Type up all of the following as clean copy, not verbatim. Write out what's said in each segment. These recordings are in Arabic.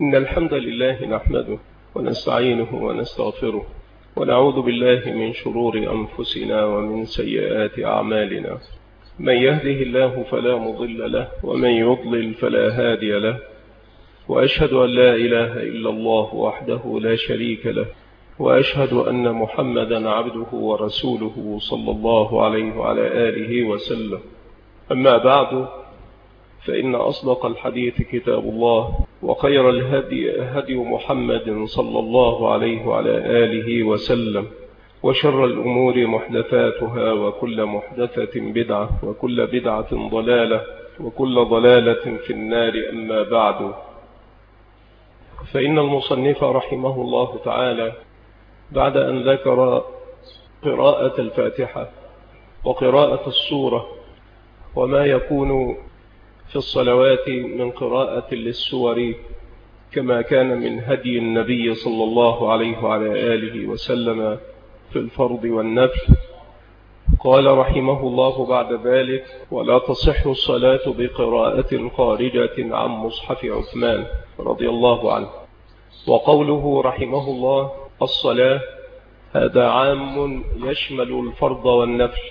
إن الحمد لله نحمده ونستعينه ونستغفره ونعوذ بالله من شرور أنفسنا ومن سيئات أعمالنا. من يهده الله فلا مضل له ومن يضلل فلا هادي له، وأشهد أن لا إله إلا الله وحده لا شريك له، وأشهد أن محمدا عبده ورسوله صلى الله عليه وعلى آله وسلم. أما بعد، فإن أصدق الحديث كتاب الله، وخير الهدي هدي محمد صلى الله عليه وعلى آله وسلم، وشر الأمور محدثاتها، وكل محدثة بدعة، وكل بدعة ضلالة، وكل ضلالة في النار. أما بعد، فإن المصنف رحمه الله تعالى بعد أن ذكر قراءة الفاتحة وقراءة السورة وما يكون في الصلوات من قراءة للسور كما كان من هدي النبي صلى الله عليه وعلى آله وسلم في الفرض والنفل، قال رحمه الله بعد ذلك: ولا تصح الصلاة بقراءة خارجة عن مصحف عثمان رضي الله عنه. وقوله رحمه الله الصلاة هذا عام يشمل الفرض والنفل،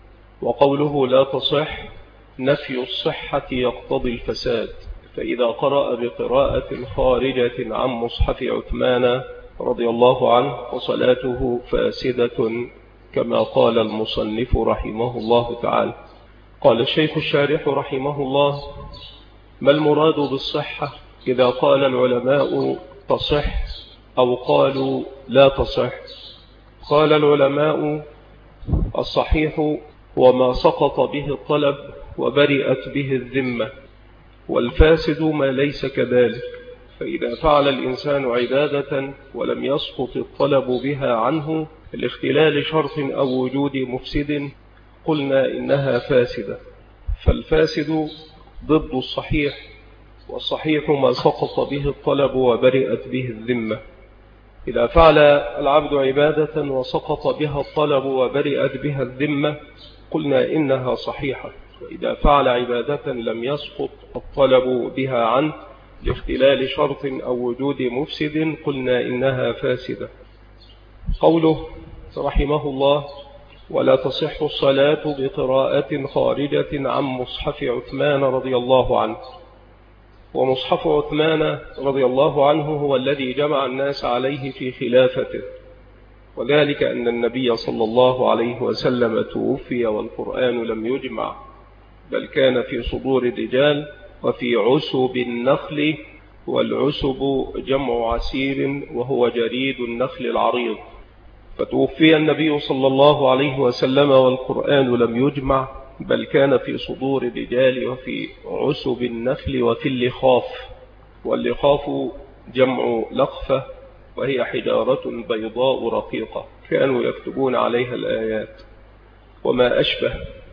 وقوله لا تصح نفي الصحة يقتضي الفساد، فإذا قرأ بقراءة خارجة عن مصحف عثمان رضي الله عنه وصلاته فاسدة كما قال المصنف رحمه الله تعالى. قال الشيخ الشارح رحمه الله: ما المراد بالصحة إذا قال العلماء تصح أو قالوا لا تصح؟ قال العلماء: الصحيح وما سقط به الطلب وبرئت به الذمة، والفاسد ما ليس كذلك. فإذا فعل الإنسان عبادة ولم يسقط الطلب بها عنه لاختلال شرط أو وجود مفسد قلنا إنها فاسدة. فالفاسد ضد الصحيح، والصحيح ما سقط به الطلب وبرئت به الذمة. إذا فعل العبد عبادة وسقط بها الطلب وبرئت بها الذمة قلنا إنها صحيحة، وإذا فعل عبادة لم يسقط الطلب بها عنه لاختلال شرط أو وجود مفسد قلنا إنها فاسدة. قوله رحمه الله: ولا تصح الصلاة بقراءة خارجة عن مصحف عثمان رضي الله عنه. ومصحف عثمان رضي الله عنه هو الذي جمع الناس عليه في خلافته، وذلك أن النبي صلى الله عليه وسلم توفي والقرآن لم يجمع، بل كان في صدور الرجال وفي عسب النخل، والعسب جمع عسير وهو جريد النخل العريض. فتوفي النبي صلى الله عليه وسلم والقرآن لم يجمع، بل كان في صدور الرجال وفي عسب النخل وفي اللخاف. واللخاف جمع لخفة، وهي حجارة بيضاء رقيقة كانوا يكتبون عليها الآيات. وما أشبه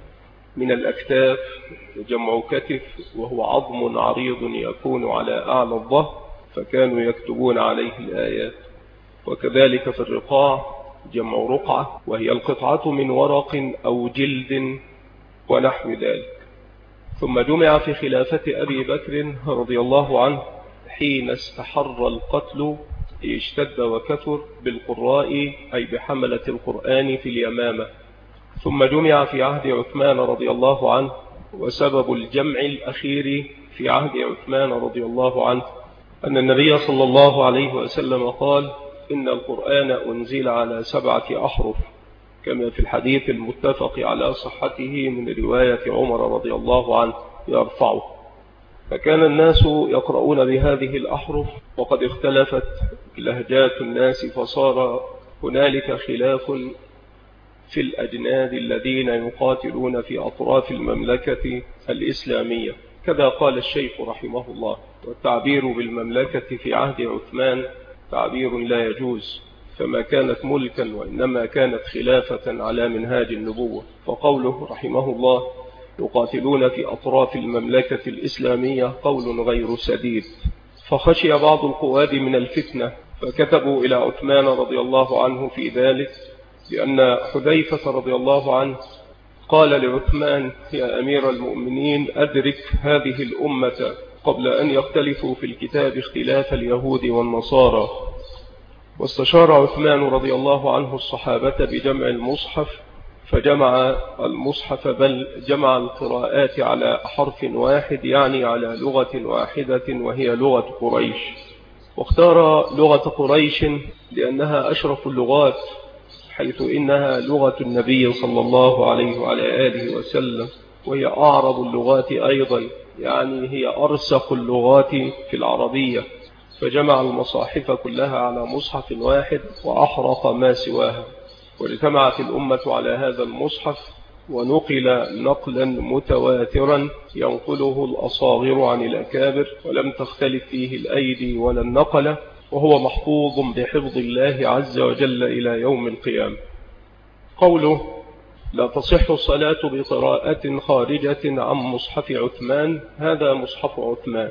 من الأكتاف جمع كتف، وهو عظم عريض يكون على أعلى الظهر، فكانوا يكتبون عليه الآيات. وكذلك في الرقاع جمع رقعة، وهي القطعة من ورق أو جلد ونحو ذلك. ثم جمع في خلافة أبي بكر رضي الله عنه حين استحر القتل اشتد وكثر بالقراء أي بحملة القرآن في اليمامة. ثم جمع في عهد عثمان رضي الله عنه، وسبب الجمع الأخير في عهد عثمان رضي الله عنه أن النبي صلى الله عليه وسلم قال: إن القرآن أنزل على 7 أحرف، كما في الحديث المتفق على صحته من رواية عمر رضي الله عنه يرفعه. فكان الناس يقرؤون بهذه الأحرف، وقد اختلفت لهجات الناس، فصار هنالك خلاف في الأجناد الذين يقاتلون في أطراف المملكة الإسلامية. كذا قال الشيخ رحمه الله: والتعبير بالمملكة في عهد عثمان تعبير لا يجوز، فما كانت ملكا وإنما كانت خلافة على منهاج النبوة. فقوله رحمه الله يقاتلون في أطراف المملكة الإسلامية قول غير سديد. فخشي بعض القواد من الفتنة، فكتبوا إلى عثمان رضي الله عنه في ذلك، لأن حذيفة رضي الله عنه قال لعثمان: يا أمير المؤمنين، أدرك هذه الأمة قبل أن يختلفوا في الكتاب اختلاف اليهود والنصارى. واستشار عثمان رضي الله عنه الصحابة بجمع المصحف، فجمع المصحف، بل جمع القراءات على حرف واحد، يعني على لغة واحدة وهي لغة قريش. واختار لغة قريش لأنها أشرف اللغات، حيث إنها لغة النبي صلى الله عليه وعلى آله وسلم، وهي أعرب اللغات أيضا، يعني هي أرسخ اللغات في العربية. فجمع المصاحف كلها على مصحف واحد وأحرق ما سواها، واجتمعت الأمة على هذا المصحف، ونقل نقلا متواترا ينقله الأصاغر عن الأكابر، ولم تختلف فيه الأيدي ولا النقلة، وهو محفوظ بحفظ الله عز وجل إلى يوم القيامة. قوله: لا تصح الصلاة بقراءة خارجة عن مصحف عثمان، هذا مصحف عثمان،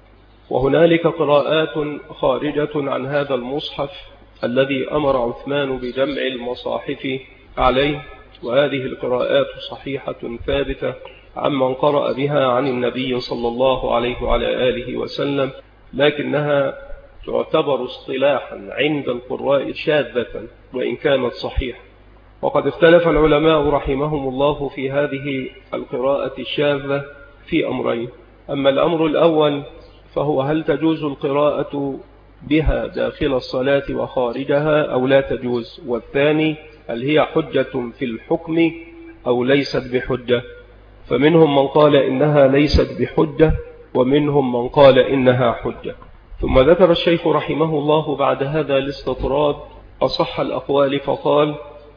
وهنالك قراءات خارجة عن هذا المصحف الذي أمر عثمان بجمع المصاحف عليه، وهذه القراءات صحيحة ثابتة عمن قرأ بها عن النبي صلى الله عليه وعلى آله وسلم، لكنها تعتبر اصطلاحا عند القراء شاذة وإن كانت صحيحة. وقد اختلف العلماء رحمهم الله في هذه القراءة الشاذة في أمرين. أما الأمر الأول فهو هل تجوز القراءة بها داخل الصلاة وخارجها أو لا تجوز، والثاني هل هي حجة في الحكم أو ليست بحجة. فمنهم من قال إنها ليست بحجة، ومنهم من قال إنها حجة. ثم ذكر الشيخ رحمه الله بعد هذا الاستطراد أصح الأقوال، فقال: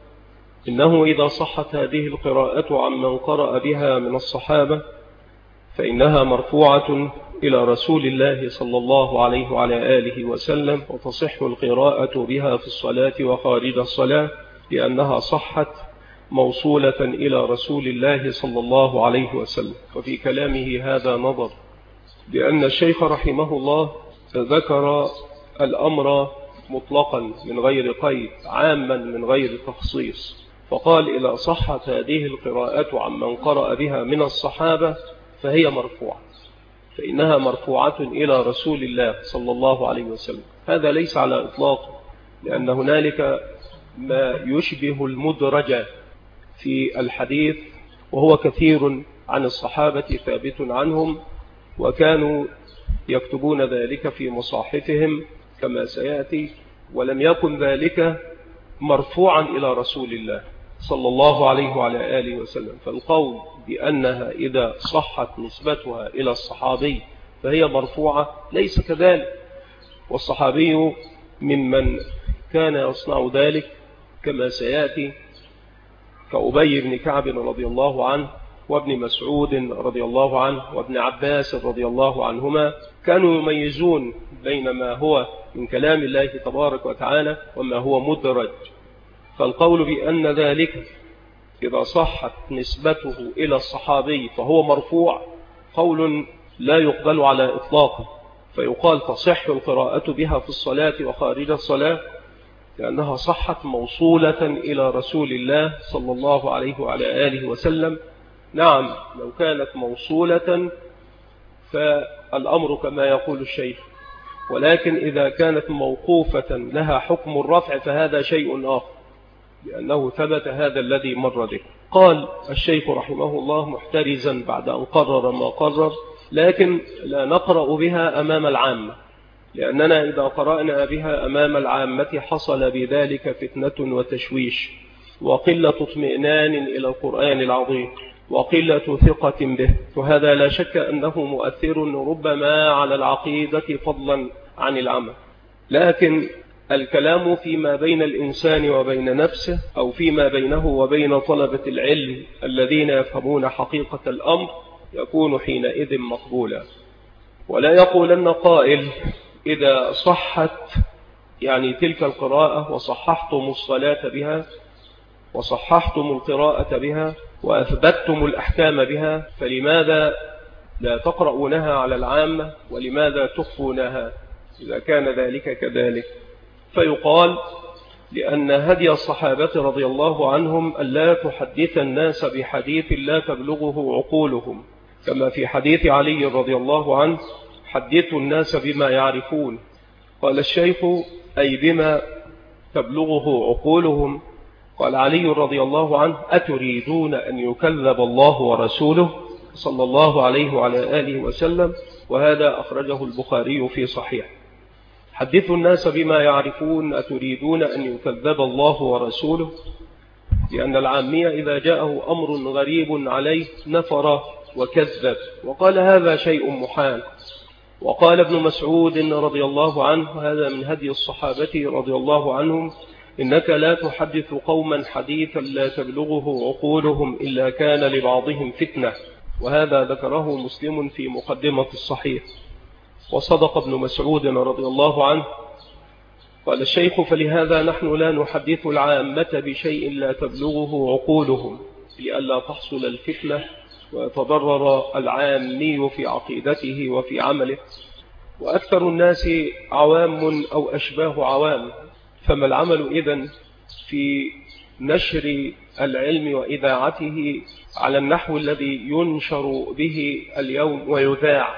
إنه إذا صحت هذه القراءة عمن قرأ بها من الصحابة فإنها مرفوعة إلى رسول الله صلى الله عليه وعلى آله وسلم، وتصح القراءة بها في الصلاة وخارج الصلاة، لأنها صحت موصولة إلى رسول الله صلى الله عليه وسلم. وفي كلامه هذا نظر، لأن الشيخ رحمه الله ذكر الأمر مطلقا من غير قيد، عاما من غير تخصيص، فقال: إذا صحت هذه القراءة عمن قرأ بها من الصحابة فهي مرفوعة، فإنها مرفوعة إلى رسول الله صلى الله عليه وسلم. هذا ليس على إطلاق، لأن هنالك ما يشبه المدرج في الحديث، وهو كثير عن الصحابة ثابت عنهم، وكانوا يكتبون ذلك في مصاحفهم كما سيأتي، ولم يكن ذلك مرفوعا إلى رسول الله صلى الله عليه وعلى آله وسلم. فالقول بأنها إذا صحت نسبتها إلى الصحابي فهي مرفوعة ليس كذلك، والصحابي ممن كان يصنع ذلك كما سيأتي، كأبي بن كعب رضي الله عنه، وابن مسعود رضي الله عنه، وابن عباس رضي الله عنهما، كانوا يميزون بين ما هو من كلام الله تبارك وتعالى وما هو مدرج. فالقول بأن ذلك إذا صحت نسبته إلى الصحابي فهو مرفوع قول لا يقبل على إطلاقه، فيقال تصح القراءة بها في الصلاة وخارج الصلاة لأنها صحت موصولة إلى رسول الله صلى الله عليه وعلى آله وسلم. نعم، لو كانت موصولة فالأمر كما يقول الشيخ، ولكن إذا كانت موقوفة لها حكم الرفع فهذا شيء آخر، لأنه ثبت هذا الذي مر ذكر. قال الشيخ رحمه الله محترزا بعد أن قرر ما قرر: لكن لا نقرأ بها أمام العامة، لأننا إذا قرأنا بها أمام العامة حصل بذلك فتنة وتشويش، وقلة اطمئنان إلى القرآن العظيم، وقلة ثقة به، وهذا لا شك أنه مؤثر ربما على العقيدة فضلا عن العمل. لكن الكلام فيما بين الإنسان وبين نفسه، أو فيما بينه وبين طلبة العلم الذين يفهمون حقيقة الأمر، يكون حينئذ مقبولا. ولا يقولن قائل: إذا صحت يعني تلك القراءة وصححتم الصلاة بها وصححتم القراءة بها وأثبتتم الأحكام بها، فلماذا لا تقرؤونها على العامة ولماذا تخفونها إذا كان ذلك كذلك؟ فيقال: لأن هدي الصحابة رضي الله عنهم ألا تحدث الناس بحديث لا تبلغه عقولهم، كما في حديث علي رضي الله عنه: حدثوا الناس بما يعرفون. قال الشيخ: أي بما تبلغه عقولهم. قال علي رضي الله عنه: أتريدون أن يكذب الله ورسوله صلى الله عليه وعلى آله وسلم؟ وهذا أخرجه البخاري في صحيح. حدثوا الناس بما يعرفون، أتريدون أن يكذب الله ورسوله؟ لأن العامية إذا جاءه أمر غريب عليه نفر وكذب، وقال هذا شيء محال. وقال ابن مسعود رضي الله عنه، هذا من هدي الصحابة رضي الله عنهم: إنك لا تحدث قوما حديثا لا تبلغه عقولهم إلا كان لبعضهم فتنة. وهذا ذكره مسلم في مقدمة الصحيح. وصدق ابن مسعود رضي الله عنه. قال الشيخ: فلهذا نحن لا نحدث العامة بشيء لا تبلغه عقولهم، لئلا تحصل الفتنة ويتضرر العامي في عقيدته وفي عمله. وأكثر الناس عوام أو أشباه عوام، فما العمل إذن في نشر العلم وإذاعته على النحو الذي ينشر به اليوم ويذاع؟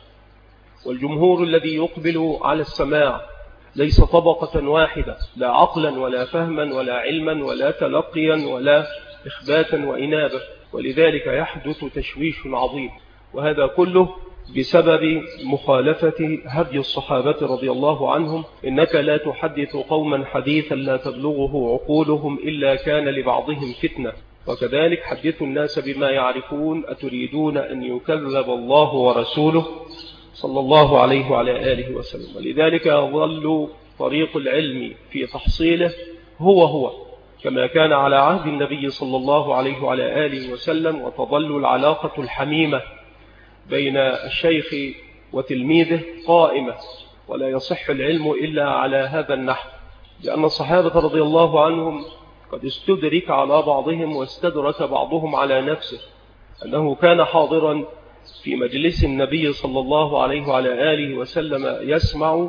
والجمهور الذي يقبل على السماع ليس طبقة واحدة، لا عقلا ولا فهما ولا علما ولا تلقيا ولا إخباتا وإنابة، ولذلك يحدث تشويش عظيم. وهذا كله بسبب مخالفة هدي الصحابة رضي الله عنهم: إنك لا تحدث قوما حديثا لا تبلغه عقولهم إلا كان لبعضهم فتنة. وكذلك حدثوا الناس بما يعرفون، أتريدون أن يكذب الله ورسوله صلى الله عليه وعلى آله وسلم. ولذلك يظل طريق العلم في تحصيله هو كما كان على عهد النبي صلى الله عليه وعلى آله وسلم، وتظل العلاقة الحميمة بين الشيخ وتلميذه قائمة، ولا يصح العلم إلا على هذا النحو، لأن الصحابة رضي الله عنهم قد استدرك على بعضهم واستدرك بعضهم على نفسه أنه كان حاضرا في مجلس النبي صلى الله عليه وعلى آله وسلم يسمع،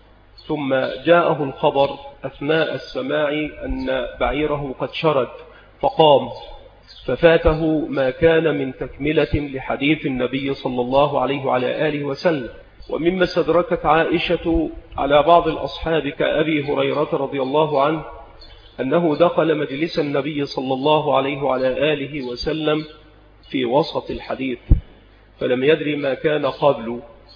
ثم جاءه الخبر أثناء السماع أن بعيره قد شرد فقام، ففاته ما كان من تكملة لحديث النبي صلى الله عليه وعلى آله وسلم. ومما استدركت عائشة على بعض الأصحاب كأبي هريرة رضي الله عنه أنه دخل مجلس النبي صلى الله عليه وعلى آله وسلم في وسط الحديث فلم يدري ما كان قبل،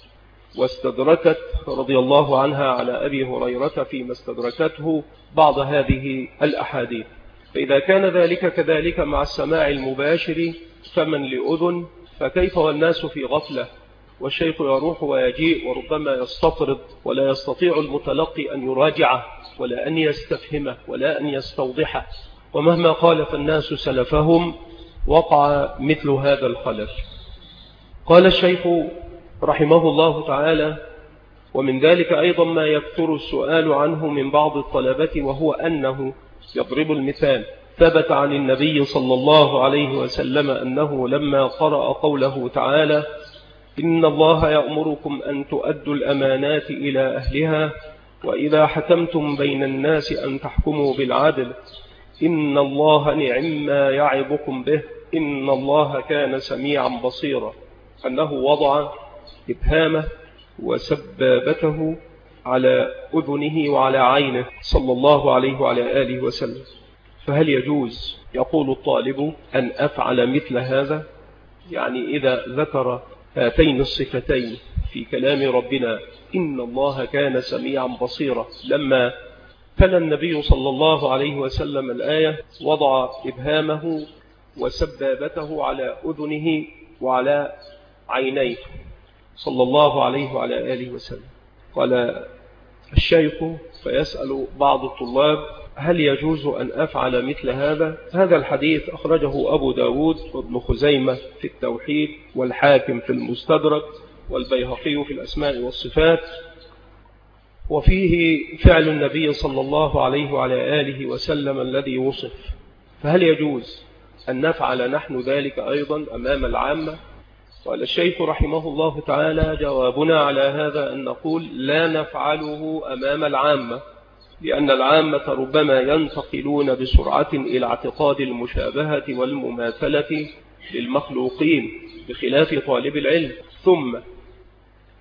واستدركت رضي الله عنها على أبي هريرة فيما استدركته بعض هذه الأحاديث. فإذا كان ذلك كذلك مع السماع المباشر فمن لأذن، فكيف والناس في غفلة والشيخ يروح ويجيء وربما يستطرد، ولا يستطيع المتلقي أن يراجعه ولا أن يستفهمه ولا أن يستوضحه، ومهما خالف الناس سلفهم وقع مثل هذا الخلل. قال الشيخ رحمه الله تعالى: ومن ذلك أيضا ما يكثر السؤال عنه من بعض الطلبة، وهو أنه يضرب المثال: ثبت عن النبي صلى الله عليه وسلم أنه لما قرأ قوله تعالى: إن الله يأمركم أن تؤدوا الأمانات إلى أهلها وإذا حكمتم بين الناس أن تحكموا بالعدل إن الله نعم ما يعظكم به إن الله كان سميعا بصيرا، أنه وضع إبهامه وسبابته على أذنه وعلى عينه صلى الله عليه وعلى آله وسلم. فهل يجوز يقول الطالب أن أفعل مثل هذا؟ يعني إذا ذكر هاتين الصفتين في كلام ربنا إن الله كان سميعا بصيرا، لما تلا النبي صلى الله عليه وسلم الآية وضع إبهامه وسبابته على أذنه وعلى عينيه صلى الله عليه وعلى آله وسلم. قال الشيخ: فيسأل بعض الطلاب: هل يجوز أن أفعل مثل هذا؟ هذا الحديث أخرجه أبو داود وابن خزيمة في التوحيد، والحاكم في المستدرك، والبيهقي في الأسماء والصفات، وفيه فعل النبي صلى الله عليه وعلى آله وسلم الذي وصف. فهل يجوز أن نفعل نحن ذلك أيضا أمام العامة؟ قال الشيخ رحمه الله تعالى: جوابنا على هذا أن نقول لا نفعله أمام العامة، لأن العامة ربما ينتقلون بسرعة إلى اعتقاد المشابهة والمماثلة للمخلوقين بخلاف طالب العلم. ثم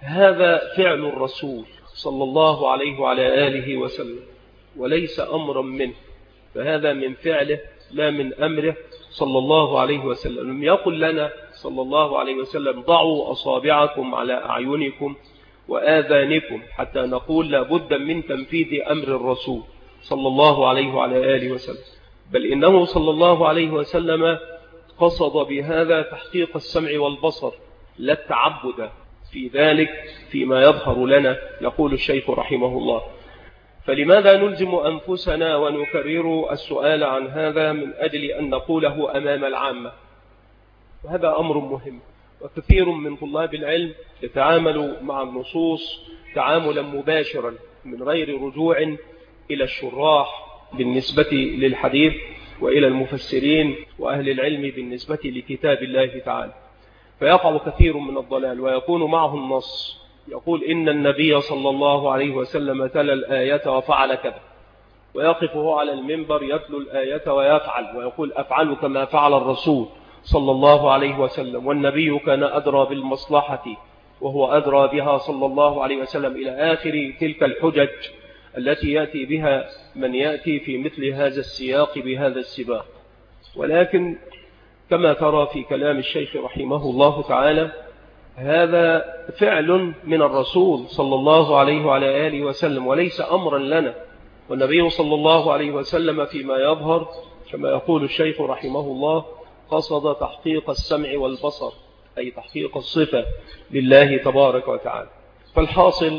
هذا فعل الرسول صلى الله عليه وعلى آله وسلم وليس أمرا منه، فهذا من فعله لا من أمره صلى الله عليه وسلم. لم يقل لنا صلى الله عليه وسلم ضعوا أصابعكم على أعينكم وآذانكم حتى نقول لابد من تنفيذ أمر الرسول صلى الله عليه وعلى آله وسلم، بل إنه صلى الله عليه وسلم قصد بهذا تحقيق السمع والبصر لا التعبد في ذلك فيما يظهر لنا. يقول الشيخ رحمه الله: فلماذا نلزم أنفسنا ونكرر السؤال عن هذا من أجل أن نقوله أمام العامة؟ وهذا أمر مهم، وكثير من طلاب العلم يتعاملوا مع النصوص تعاملا مباشرا من غير رجوع إلى الشراح بالنسبة للحديث وإلى المفسرين وأهل العلم بالنسبة لكتاب الله تعالى، فيقع كثير من الضلال ويكون معه النص يقول إن النبي صلى الله عليه وسلم تلا الآية وفعل كذا، ويقف هو على المنبر يتلو الآية ويفعل ويقول أفعل كما فعل الرسول صلى الله عليه وسلم، والنبي كان أدرى بالمصلحة وهو أدرى بها صلى الله عليه وسلم إلى آخر تلك الحجج التي يأتي بها من يأتي في مثل هذا السياق بهذا السباق. ولكن كما ترى في كلام الشيخ رحمه الله تعالى هذا فعل من الرسول صلى الله عليه وعلى آله وسلم وليس أمرا لنا، والنبي صلى الله عليه وسلم فيما يظهر كما يقول الشيخ رحمه الله قصد تحقيق السمع والبصر، أي تحقيق الصفة لله تبارك وتعالى. فالحاصل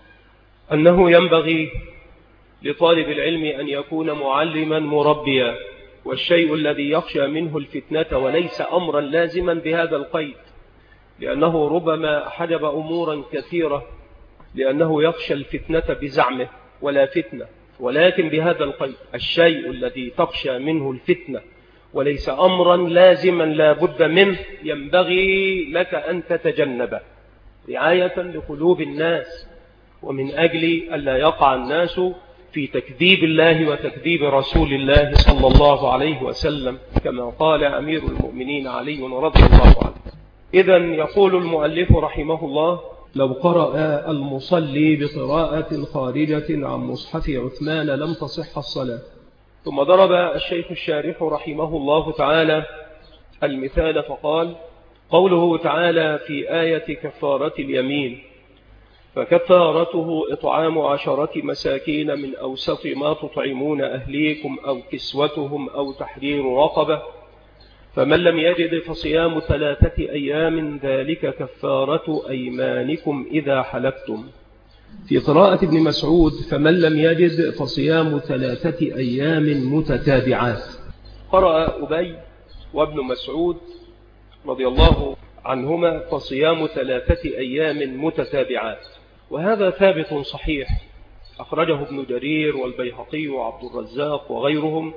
أنه ينبغي لطالب العلم أن يكون معلما مربيا، والشيء الذي يخشى منه الفتنة وليس أمرا لازما بهذا القيد، لأنه ربما حجب أمورا كثيرة لأنه يخشى الفتنة بزعمه ولا فتنة، ولكن بهذا القيد الشيء الذي تخشى منه الفتنة وليس أمرا لازما لا بد منه ينبغي لك أن تتجنبه رعاية لقلوب الناس، ومن أجل ألا يقع الناس في تكذيب الله وتكذيب رسول الله صلى الله عليه وسلم كما قال أمير المؤمنين علي رضي الله عنه. إذن يقول المؤلف رحمه الله: لو قرأ المصلي بقراءة خارجة عن مصحف عثمان لم تصح الصلاة. ثم ضرب الشيخ الشارح رحمه الله تعالى المثال فقال: قوله تعالى في آية كفارة اليمين: فكفارته إطعام 10 مساكين من أوسط ما تطعمون أهليكم أو كسوتهم أو تحرير رقبة، فمن لم يجد فصيام 3 أيام ذلك كفارة أيمانكم إذا حلفتم. في قراءة ابن مسعود: فمن لم يجد فصيام 3 أيام متتابعات. قرأ أبي وابن مسعود رضي الله عنهما فصيام 3 أيام متتابعات، وهذا ثابت صحيح أخرجه ابن جرير والبيهقي وعبد الرزاق وغيرهم،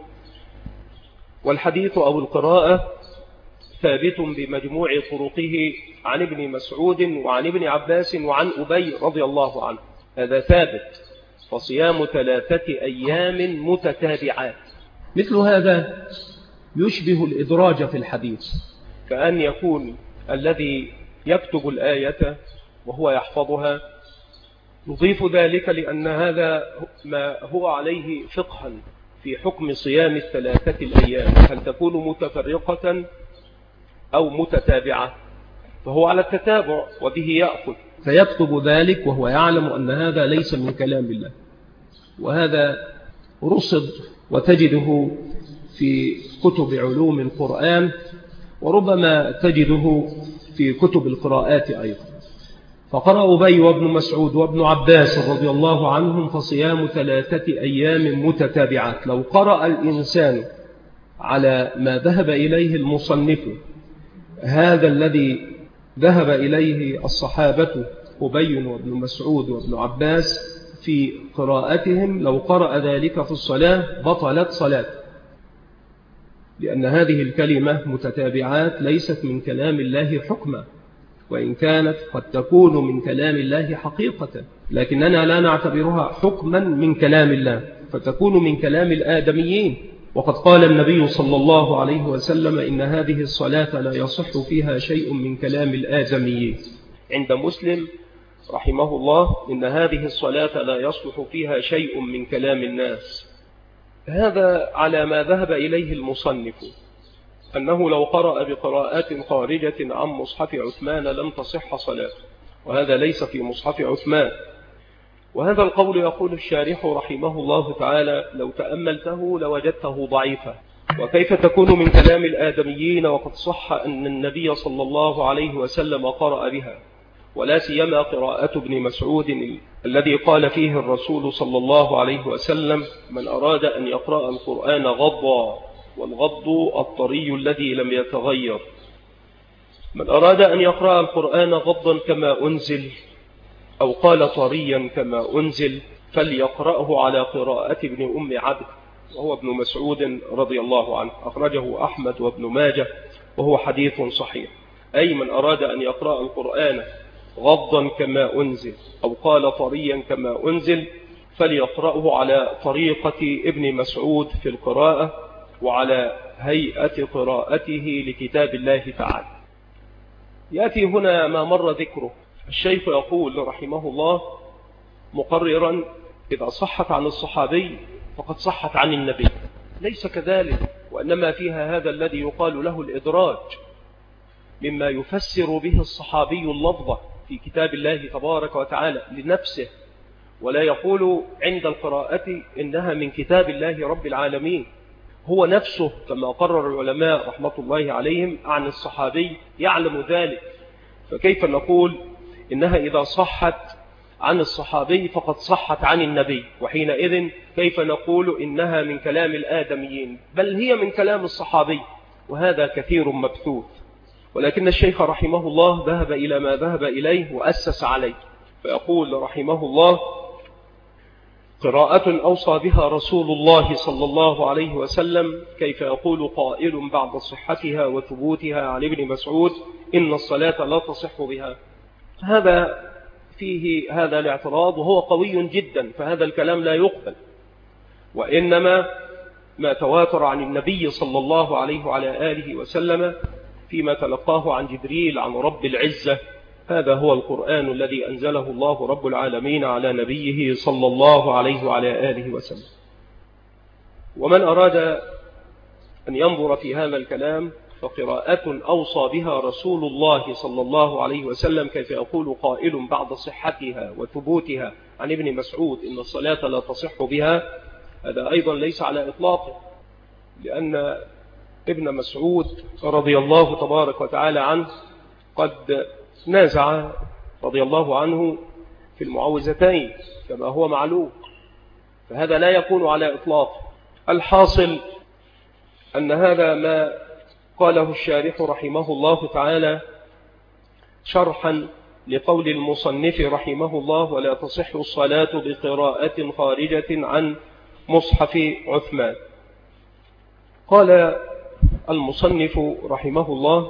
والحديث أو القراءة ثابت بمجموع طرقه عن ابن مسعود وعن ابن عباس وعن أبي رضي الله عنه، هذا ثابت فصيام 3 أيام متتابعات. مثل هذا يشبه الإدراج في الحديث، كأن يكون الذي يكتب الآية وهو يحفظها يضيف ذلك لأن هذا ما هو عليه فقها في حكم صيام 3 الأيام، هل تكون متفرقة أو متتابعة، فهو على التتابع وبه يأخذ فيكتب ذلك وهو يعلم أن هذا ليس من كلام الله، وهذا رصد وتجده في كتب علوم القرآن وربما تجده في كتب القراءات أيضا. فقرأ أبي وابن مسعود وابن عباس رضي الله عنهم فصيام 3 أيام متتابعات. لو قرأ الإنسان على ما ذهب إليه المصنف هذا الذي ذهب إليه الصحابة أبي وابن مسعود وابن عباس في قراءتهم، لو قرأ ذلك في الصلاة بطلت صلاة، لأن هذه الكلمة متتابعات ليست من كلام الله حكما، وإن كانت قد تكون من كلام الله حقيقة، لكننا لا نعتبرها حكما من كلام الله، فتكون من كلام الآدميين. وقد قال النبي صلى الله عليه وسلم: إن هذه الصلاة لا يصح فيها شيء من كلام الآدميين. عند مسلم رحمه الله: إن هذه الصلاة لا يصلح فيها شيء من كلام الناس. هذا على ما ذهب إليه المصنف، أنه لو قرأ بقراءات خارجة عن مصحف عثمان لم تصح صلاته، وهذا ليس في مصحف عثمان. وهذا القول يقول الشارح رحمه الله تعالى: لو تأملته لوجدته ضعيفا، وكيف تكون من كلام الآدميين وقد صح أن النبي صلى الله عليه وسلم قرأ بها، ولا سيما قراءة ابن مسعود الذي قال فيه الرسول صلى الله عليه وسلم: من أراد أن يقرأ القرآن غضا، والغض الطري الذي لم يتغير. من أراد أن يقرأ القرآن غضا كما أنزل، أو قال طريا كما أنزل، فليقرأه على قراءة ابن أم عبد، وهو ابن مسعود رضي الله عنه، أخرجه أحمد وابن ماجه، وهو حديث صحيح. أي من أراد أن يقرأ القرآن غضا كما أنزل، أو قال طريا كما أنزل، فليقرأه على طريقة ابن مسعود في القراءة، وعلى هيئة قراءته لكتاب الله تعالى. يأتي هنا ما مر ذكره. الشيخ يقول رحمه الله مقررا: إذا صحت عن الصحابي فقد صحت عن النبي. ليس كذلك، وإنما فيها هذا الذي يقال له الإدراج، مما يفسر به الصحابي اللفظة في كتاب الله تبارك وتعالى لنفسه، ولا يقول عند القراءة إنها من كتاب الله رب العالمين. هو نفسه كما قرر العلماء رحمة الله عليهم عن الصحابي يعلم ذلك، فكيف نقول إنها إذا صحت عن الصحابي فقد صحت عن النبي؟ وحينئذ كيف نقول إنها من كلام الآدميين؟ بل هي من كلام الصحابي، وهذا كثير مبثوث. ولكن الشيخ رحمه الله ذهب إلى ما ذهب إليه وأسس عليه، فيقول رحمه الله: قراءة أوصى بها رسول الله صلى الله عليه وسلم، كيف يقول قائل بعد صحتها وثبوتها عن ابن مسعود: إن الصلاة لا تصح بها. هذا فيه هذا الاعتراض، وهو قوي جدا، فهذا الكلام لا يقبل. وإنما ما تواتر عن النبي صلى الله عليه وعلى آله وسلم فيما تلقاه عن جبريل عن رب العزة، هذا هو القرآن الذي أنزله الله رب العالمين على نبيه صلى الله عليه وعلى آله وسلم. ومن أراد أن ينظر في هذا الكلام، فقراءة أوصى بها رسول الله صلى الله عليه وسلم، كيف يقول قائل بعد صحتها وثبوتها عن ابن مسعود: إن الصلاة لا تصح بها، هذا أيضا ليس على إطلاقه، لأن ابن مسعود رضي الله تبارك وتعالى عنه قد نازع رضي الله عنه في المعوذتين كما هو معلوم، فهذا لا يكون على إطلاق. الحاصل أن هذا ما قاله الشارح رحمه الله تعالى شرحا لقول المصنف رحمه الله: ولا تصح الصلاة بقراءة خارجة عن مصحف عثمان. قال المصنف رحمه الله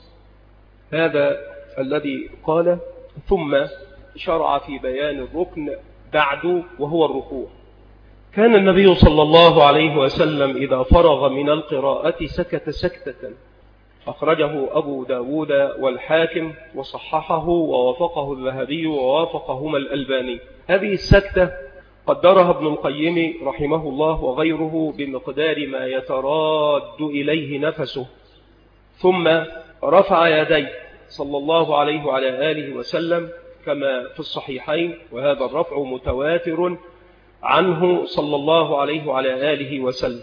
هذا الذي قال، ثم شرع في بيان الركن بعد، وهو الركوع. كان النبي صلى الله عليه وسلم إذا فرغ من القراءة سكت سكتة، أخرجه أبو داود والحاكم وصححه ووافقه الذهبي ووافقهما الألباني. هذه السكتة قدرها ابن القيم رحمه الله وغيره بمقدار ما يتراد إليه نفسه، ثم رفع يديه صلى الله عليه وعلى آله وسلم كما في الصحيحين، وهذا الرفع متواتر عنه صلى الله عليه وعلى آله وسلم.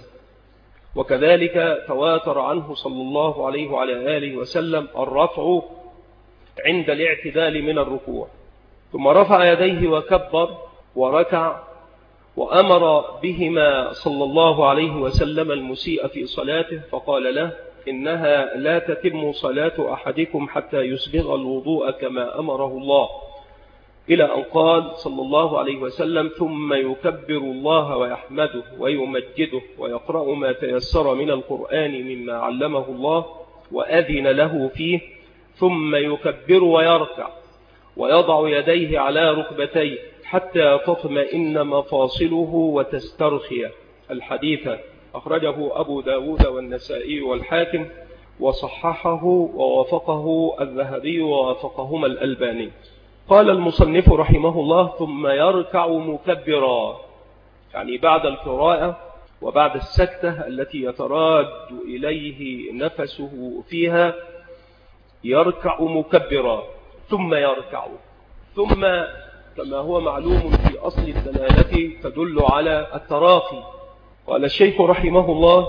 وكذلك تواتر عنه صلى الله عليه وعلى آله وسلم الرفع عند الاعتدال من الركوع، ثم رفع يديه وكبر وركع، وأمر بهما صلى الله عليه وسلم المسيء في صلاته، فقال له: إنها لا تتم صلاة أحدكم حتى يسبغ الوضوء كما أمره الله، إلى أن قال صلى الله عليه وسلم: ثم يكبر الله ويحمده ويمجده ويقرأ ما تيسر من القرآن مما علمه الله وأذن له فيه، ثم يكبر ويركع ويضع يديه على ركبتيه حتى تطمئن مفاصله وتسترخي. الحديث أخرجه أبو داود والنسائي والحاكم، وصححه ووافقه الذهبي ووافقهما الألباني. قال المصنف رحمه الله: ثم يركع مكبرا، يعني بعد القراءة وبعد السكتة التي يتراد إليه نفسه فيها يركع مكبرا. ثم يركع، ثم كما هو معلوم في أصل الدلالة تدل على التراخي. قال الشيخ رحمه الله: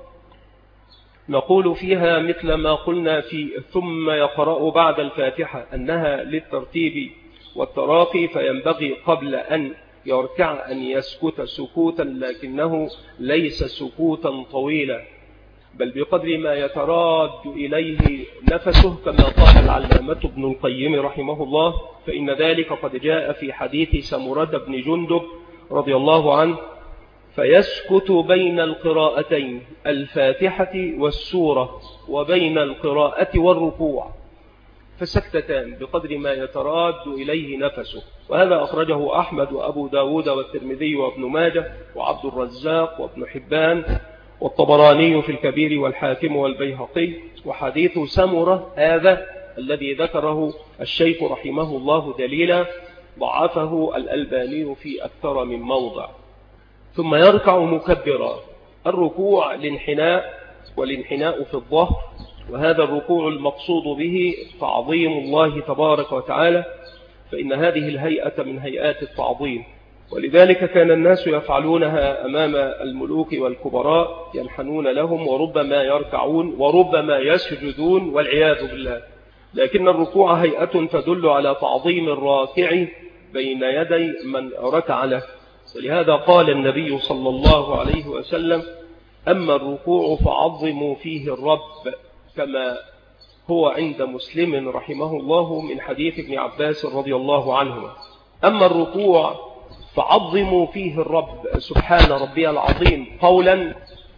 نقول فيها مثل ما قلنا في ثم يقرأ بعد الفاتحة أنها للترتيب والتراخي، فينبغي قبل أن يركع أن يسكت سكوتا، لكنه ليس سكوتا طويلا، بل بقدر ما يتراد إليه نفسه، كما قال العلامة ابن القيم رحمه الله: فإن ذلك قد جاء في حديث سمرة بن جندب رضي الله عنه: فيسكت بين القراءتين الفاتحة والسورة وبين القراءة والركوع، فسكتتان بقدر ما يتراد إليه نفسه. وهذا أخرجه أحمد وأبو داود والترمذي وابن ماجه وعبد الرزاق وابن حبان والطبراني في الكبير والحاكم والبيهقي. وحديث سمرة هذا الذي ذكره الشيخ رحمه الله دليلا ضعفه الألباني في أكثر من موضع. ثم يركع مكبرا. الركوع الانحناء، والانحناء في الظهر، وهذا الركوع المقصود به تعظيم الله تبارك وتعالى، فإن هذه الهيئة من هيئات التعظيم، ولذلك كان الناس يفعلونها أمام الملوك والكبراء، ينحنون لهم وربما يركعون وربما يسجدون والعياذ بالله. لكن الركوع هيئة تدل على تعظيم الراكع بين يدي من ركع له، ولهذا قال النبي صلى الله عليه وسلم: أما الركوع فعظموا فيه الرب، كما هو عند مسلم رحمه الله من حديث ابن عباس رضي الله عنهما. أما الركوع فعظموا فيه الرب سبحان ربي العظيم، قولا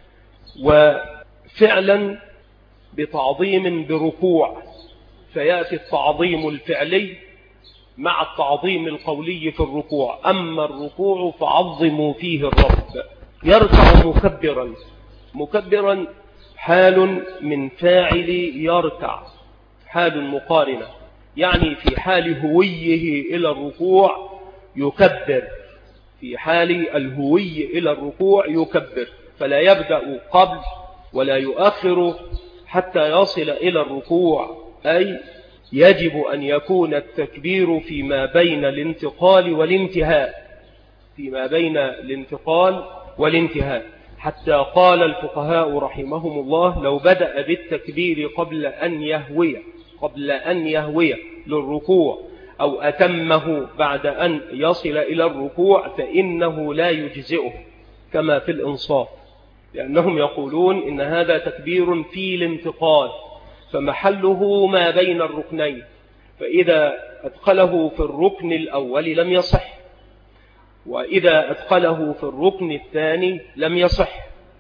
وفعلا بتعظيم بركوع، فيأتي التعظيم الفعلي مع التعظيم القولي في الركوع. أما الركوع فعظموا فيه الرب. يركع مكبرا. مكبرا حال من فاعل يركع، حال مقارنة، يعني في حال هويه إلى الركوع يكبر، في حال الهوي إلى الركوع يكبر، فلا يبدأ قبل ولا يؤخر حتى يصل إلى الركوع، أي يجب أن يكون التكبير فيما بين الانتقال والانتهاء، فيما بين الانتقال والانتهاء. حتى قال الفقهاء رحمهم الله: لو بدأ بالتكبير قبل أن يهوي للركوع أو أتمه بعد أن يصل إلى الركوع فإنه لا يجزئه، كما في الإنصاف، لأنهم يقولون إن هذا تكبير في الانتقال، فمحله ما بين الركنين، فإذا أدخله في الركن الأول لم يصح، وإذا أدخله في الركن الثاني لم يصح،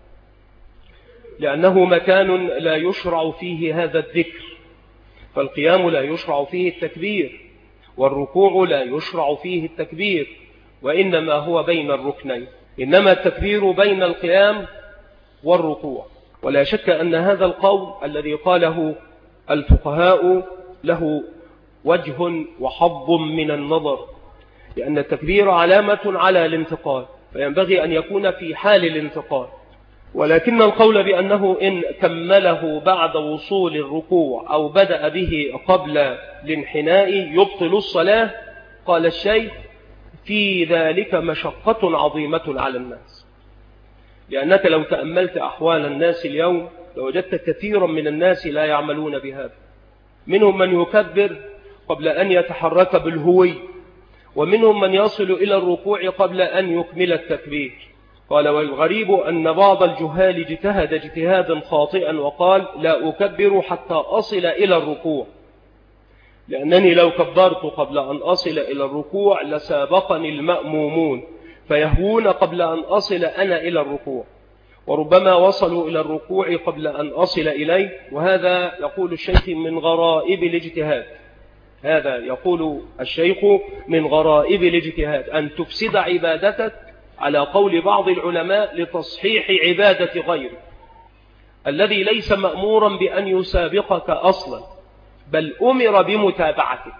لأنه مكان لا يشرع فيه هذا الذكر، فالقيام لا يشرع فيه التكبير، والركوع لا يشرع فيه التكبير، وإنما هو بين الركنين، إنما التكبير بين القيام والركوع. ولا شك أن هذا القول الذي قاله الفقهاء له وجه وحظ من النظر، لأن التكبير علامة على الانتقال، فينبغي أن يكون في حال الانتقال. ولكن القول بأنه إن كمله بعد وصول الركوع أو بدأ به قبل الانحناء يبطل الصلاة، قال الشيخ: في ذلك مشقة عظيمة على الناس، لأنك لو تأملت أحوال الناس اليوم لوجدت كثيرا من الناس لا يعملون بهذا. منهم من يكبر قبل أن يتحرك بالهوي، ومنهم من يصل إلى الركوع قبل أن يكمل التكبير. قال: والغريب أن بعض الجهال اجتهد اجتهادا خاطئا وقال: لا أكبر حتى أصل إلى الركوع، لأنني لو كبرت قبل أن أصل إلى الركوع لسابقني المأمومون فيهوون قبل أن أصل أنا إلى الركوع، وربما وصلوا إلى الركوع قبل أن أصل إليه. وهذا يقول الشيخ من غرائب الاجتهاد، هذا يقول الشيخ من غرائب الاجتهاد، أن تفسد عبادتك على قول بعض العلماء لتصحيح عبادة غيرك الذي ليس مأمورا بأن يسابقك أصلا، بل أمر بمتابعتك،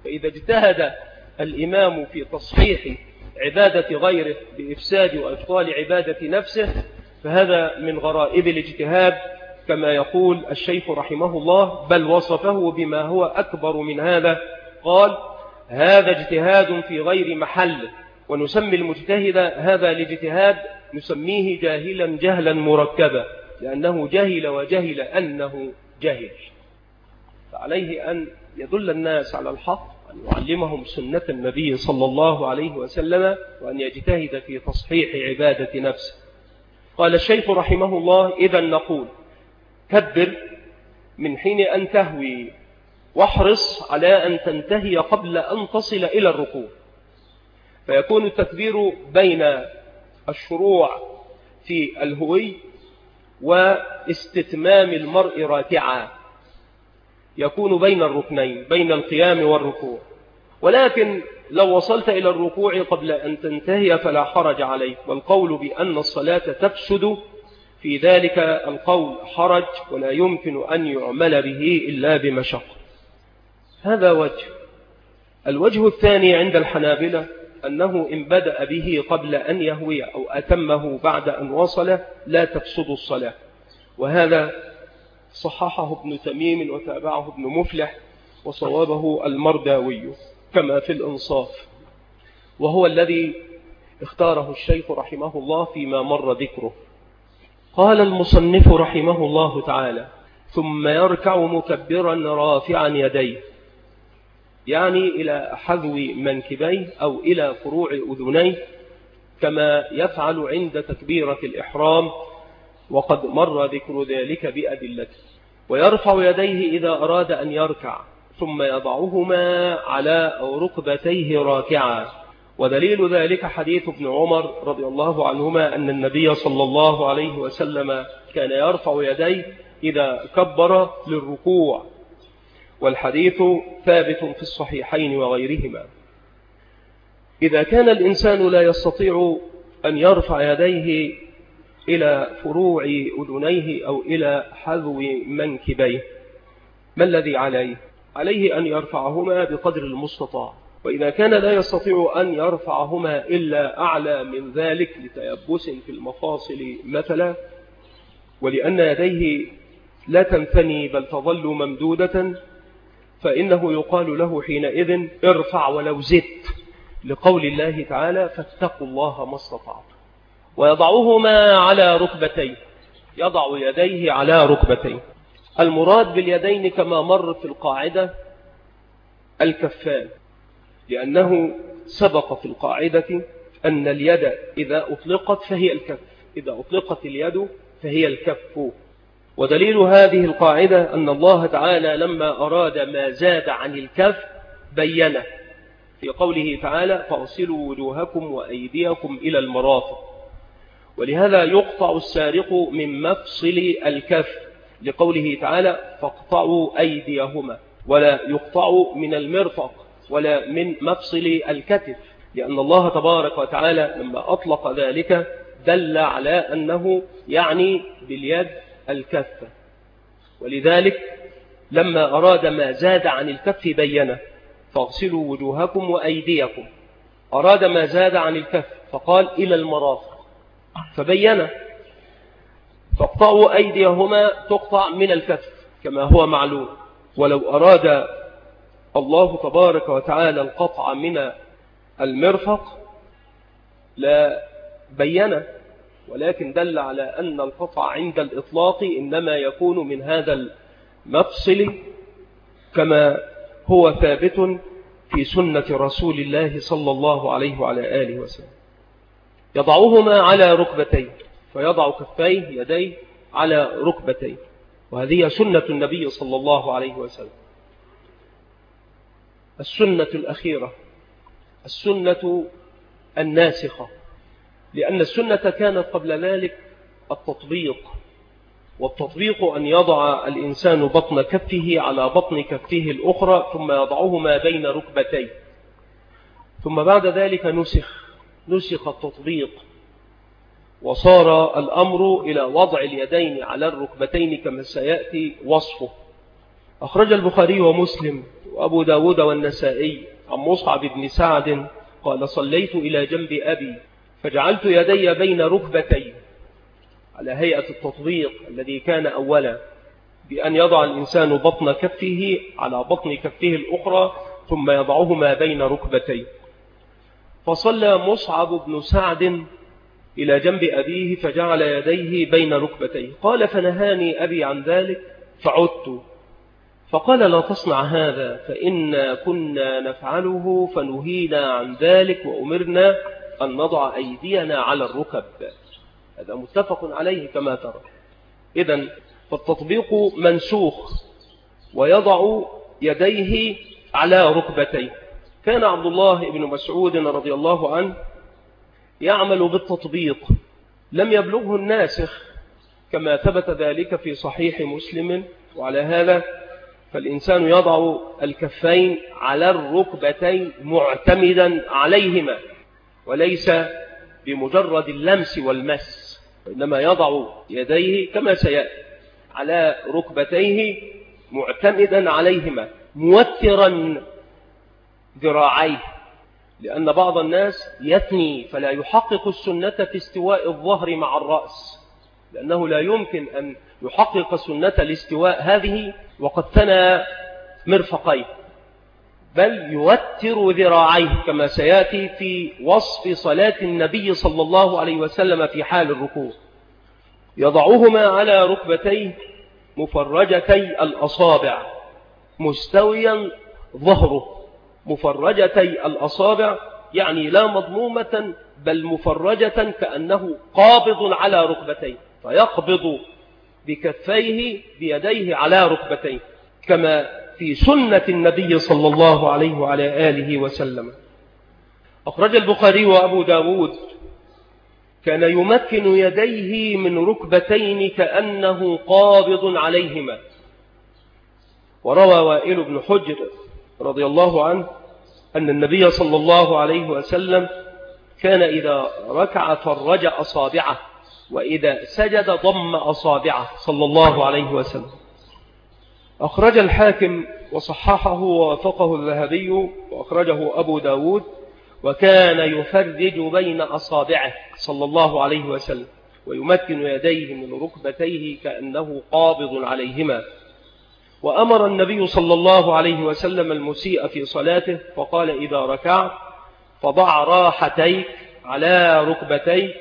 فإذا اجتهد الإمام في تصحيح عبادة غيره بإفساد وإبطال عبادة نفسه فهذا من غرائب الاجتهاد كما يقول الشيخ رحمه الله، بل وصفه بما هو أكبر من هذا، قال: هذا اجتهاد في غير محل، ونسمي المجتهد هذا الاجتهاد نسميه جاهلا جهلا مركبا، لأنه جهل وجهل أنه جهل. فعليه أن يدل الناس على الحق، أن يعلمهم سنة النبي صلى الله عليه وسلم، وأن يجتهد في تصحيح عبادة نفسه. قال الشيخ رحمه الله: إذا نقول كبر من حين أن تهوي، واحرص على أن تنتهي قبل أن تصل إلى الركوع، فيكون التكبير بين الشروع في الهوي واستتمام المرء راكعا، يكون بين الركنين، بين القيام والركوع. ولكن لو وصلت إلى الركوع قبل أن تنتهي فلا حرج عليك، والقول بأن الصلاة تفسد في ذلك القول حرج، ولا يمكن أن يعمل به إلا بمشقة. هذا وجه. الوجه الثاني عند الحنابلة أنه إن بدأ به قبل أن يهوي أو أتمه بعد أن وصل لا تفسد الصلاة، وهذا صححه ابن تميم وتابعه ابن مفلح، وصوابه المرداوي كما في الإنصاف، وهو الذي اختاره الشيخ رحمه الله فيما مر ذكره. قال المصنف رحمه الله تعالى: ثم يركع مكبرا رافعا يديه، يعني إلى حذو منكبيه أو إلى فروع أذنيه، كما يفعل عند تكبيرة الإحرام، وقد مر ذكر ذلك بأدلته. ويرفع يديه إذا أراد أن يركع، ثم يضعهما على ركبتيه راكعا. ودليل ذلك حديث ابن عمر رضي الله عنهما أن النبي صلى الله عليه وسلم كان يرفع يديه إذا كبر للركوع، والحديث ثابت في الصحيحين وغيرهما. إذا كان الإنسان لا يستطيع أن يرفع يديه إلى فروع أذنيه أو إلى حذو منكبيه، ما الذي عليه؟ عليه أن يرفعهما بقدر المستطاع. وإذا كان لا يستطيع أن يرفعهما إلا أعلى من ذلك لتيبس في المفاصل مثلا، ولأن يديه لا تنثني بل تظل ممدودة، فإنه يقال له حينئذ ارفع ولو زدت، لقول الله تعالى: فاتقوا الله ما استطعتم. ويضعهما على ركبتيه، يضع يديه على ركبتيه. المراد باليدين كما مر في القاعدة الكفان، لأنه سبق في القاعدة أن اليد إذا أطلقت فهي الكف، إذا أطلقت اليد فهي الكف. ودليل هذه القاعدة أن الله تعالى لما أراد ما زاد عن الكف بينه في قوله تعالى: فاغسلوا وجوهكم وأيديكم إلى المرافق. ولهذا يقطع السارق من مفصل الكف، لقوله تعالى: فاقطعوا أيديهما، ولا يقطع من المرفق ولا من مفصل الكتف، لأن الله تبارك وتعالى لما أطلق ذلك دل على أنه يعني باليد الكف. ولذلك لما أراد ما زاد عن الكف بينه: فاغسلوا وجوهكم وأيديكم. أراد ما زاد عن الكف فقال: إلى المرافق، فبينه: فاقطعوا أيديهما تقطع من الكف كما هو معلوم. ولو أراد الله تبارك وتعالى القطع من المرفق لا بينه، ولكن دل على أن القطع عند الإطلاق إنما يكون من هذا المفصل، كما هو ثابت في سنة رسول الله صلى الله عليه وعلى آله وسلم. يضعهما على ركبتيه، فيضع كفيه يديه على ركبتيه، وهذه سنة النبي صلى الله عليه وسلم. السنة الأخيرة، السنة الناسخة، لأن السنة كانت قبل ذلك التطبيق، والتطبيق أن يضع الإنسان بطن كفه على بطن كفه الأخرى ثم يضعهما بين ركبتيه، ثم بعد ذلك نسخ التطبيق، وصار الأمر إلى وضع اليدين على الركبتين كما سيأتي وصفه. أخرج البخاري ومسلم وأبو داود والنسائي عن مصعب بن سعد قال صليت إلى جنب أبي فجعلت يدي بين ركبتي على هيئة التطبيق الذي كان أولا بأن يضع الإنسان بطن كفه على بطن كفه الأخرى ثم يضعهما بين ركبتيه. فصلى مصعب بن سعد إلى جنب أبيه فجعل يديه بين ركبتيه. قال فنهاني أبي عن ذلك فعدت فقال لا تصنع هذا فإنا كنا نفعله فنهينا عن ذلك وأمرنا أن نضع أيدينا على الركب. هذا متفق عليه كما ترى. إذن فالتطبيق منسوخ ويضع يديه على ركبتيه. كان عبد الله بن مسعود رضي الله عنه يعمل بالتطبيق لم يبلغه الناسخ كما ثبت ذلك في صحيح مسلم. وعلى هذا فالإنسان يضع الكفين على الركبتين معتمدا عليهما وليس بمجرد اللمس والمس، وإنما يضع يديه كما سيأتي على ركبتيه معتمدا عليهما موترا ذراعيه، لأن بعض الناس يثني فلا يحقق السنة في استواء الظهر مع الرأس، لأنه لا يمكن أن يحقق سنة الاستواء هذه وقد ثنى مرفقيه، بل يوتر ذراعيه كما سيأتي في وصف صلاة النبي صلى الله عليه وسلم في حال الركوع. يضعهما على ركبتيه مفرجتي الأصابع مستويا ظهره. مفرجتي الأصابع يعني لا مضمومة بل مفرجة كأنه قابض على ركبتيه، فيقبض بكفيه بيديه على ركبتيه كما في سنة النبي صلى الله عليه وعلى آله وسلم. أخرج البخاري وأبو داود كان يمكن يديه من ركبتين كأنه قابض عليهما. وروى وائل بن حجر رضي الله عنه أن النبي صلى الله عليه وسلم كان إذا ركع فرج أصابعه وإذا سجد ضم أصابعه صلى الله عليه وسلم. أخرج الحاكم وصححه ووافقه الذهبي وأخرجه أبو داود وكان يفرج بين أصابعه صلى الله عليه وسلم ويمكن يديه من ركبتيه كأنه قابض عليهما. وأمر النبي صلى الله عليه وسلم المسيء في صلاته فقال إذا ركعت فضع راحتيك على ركبتيك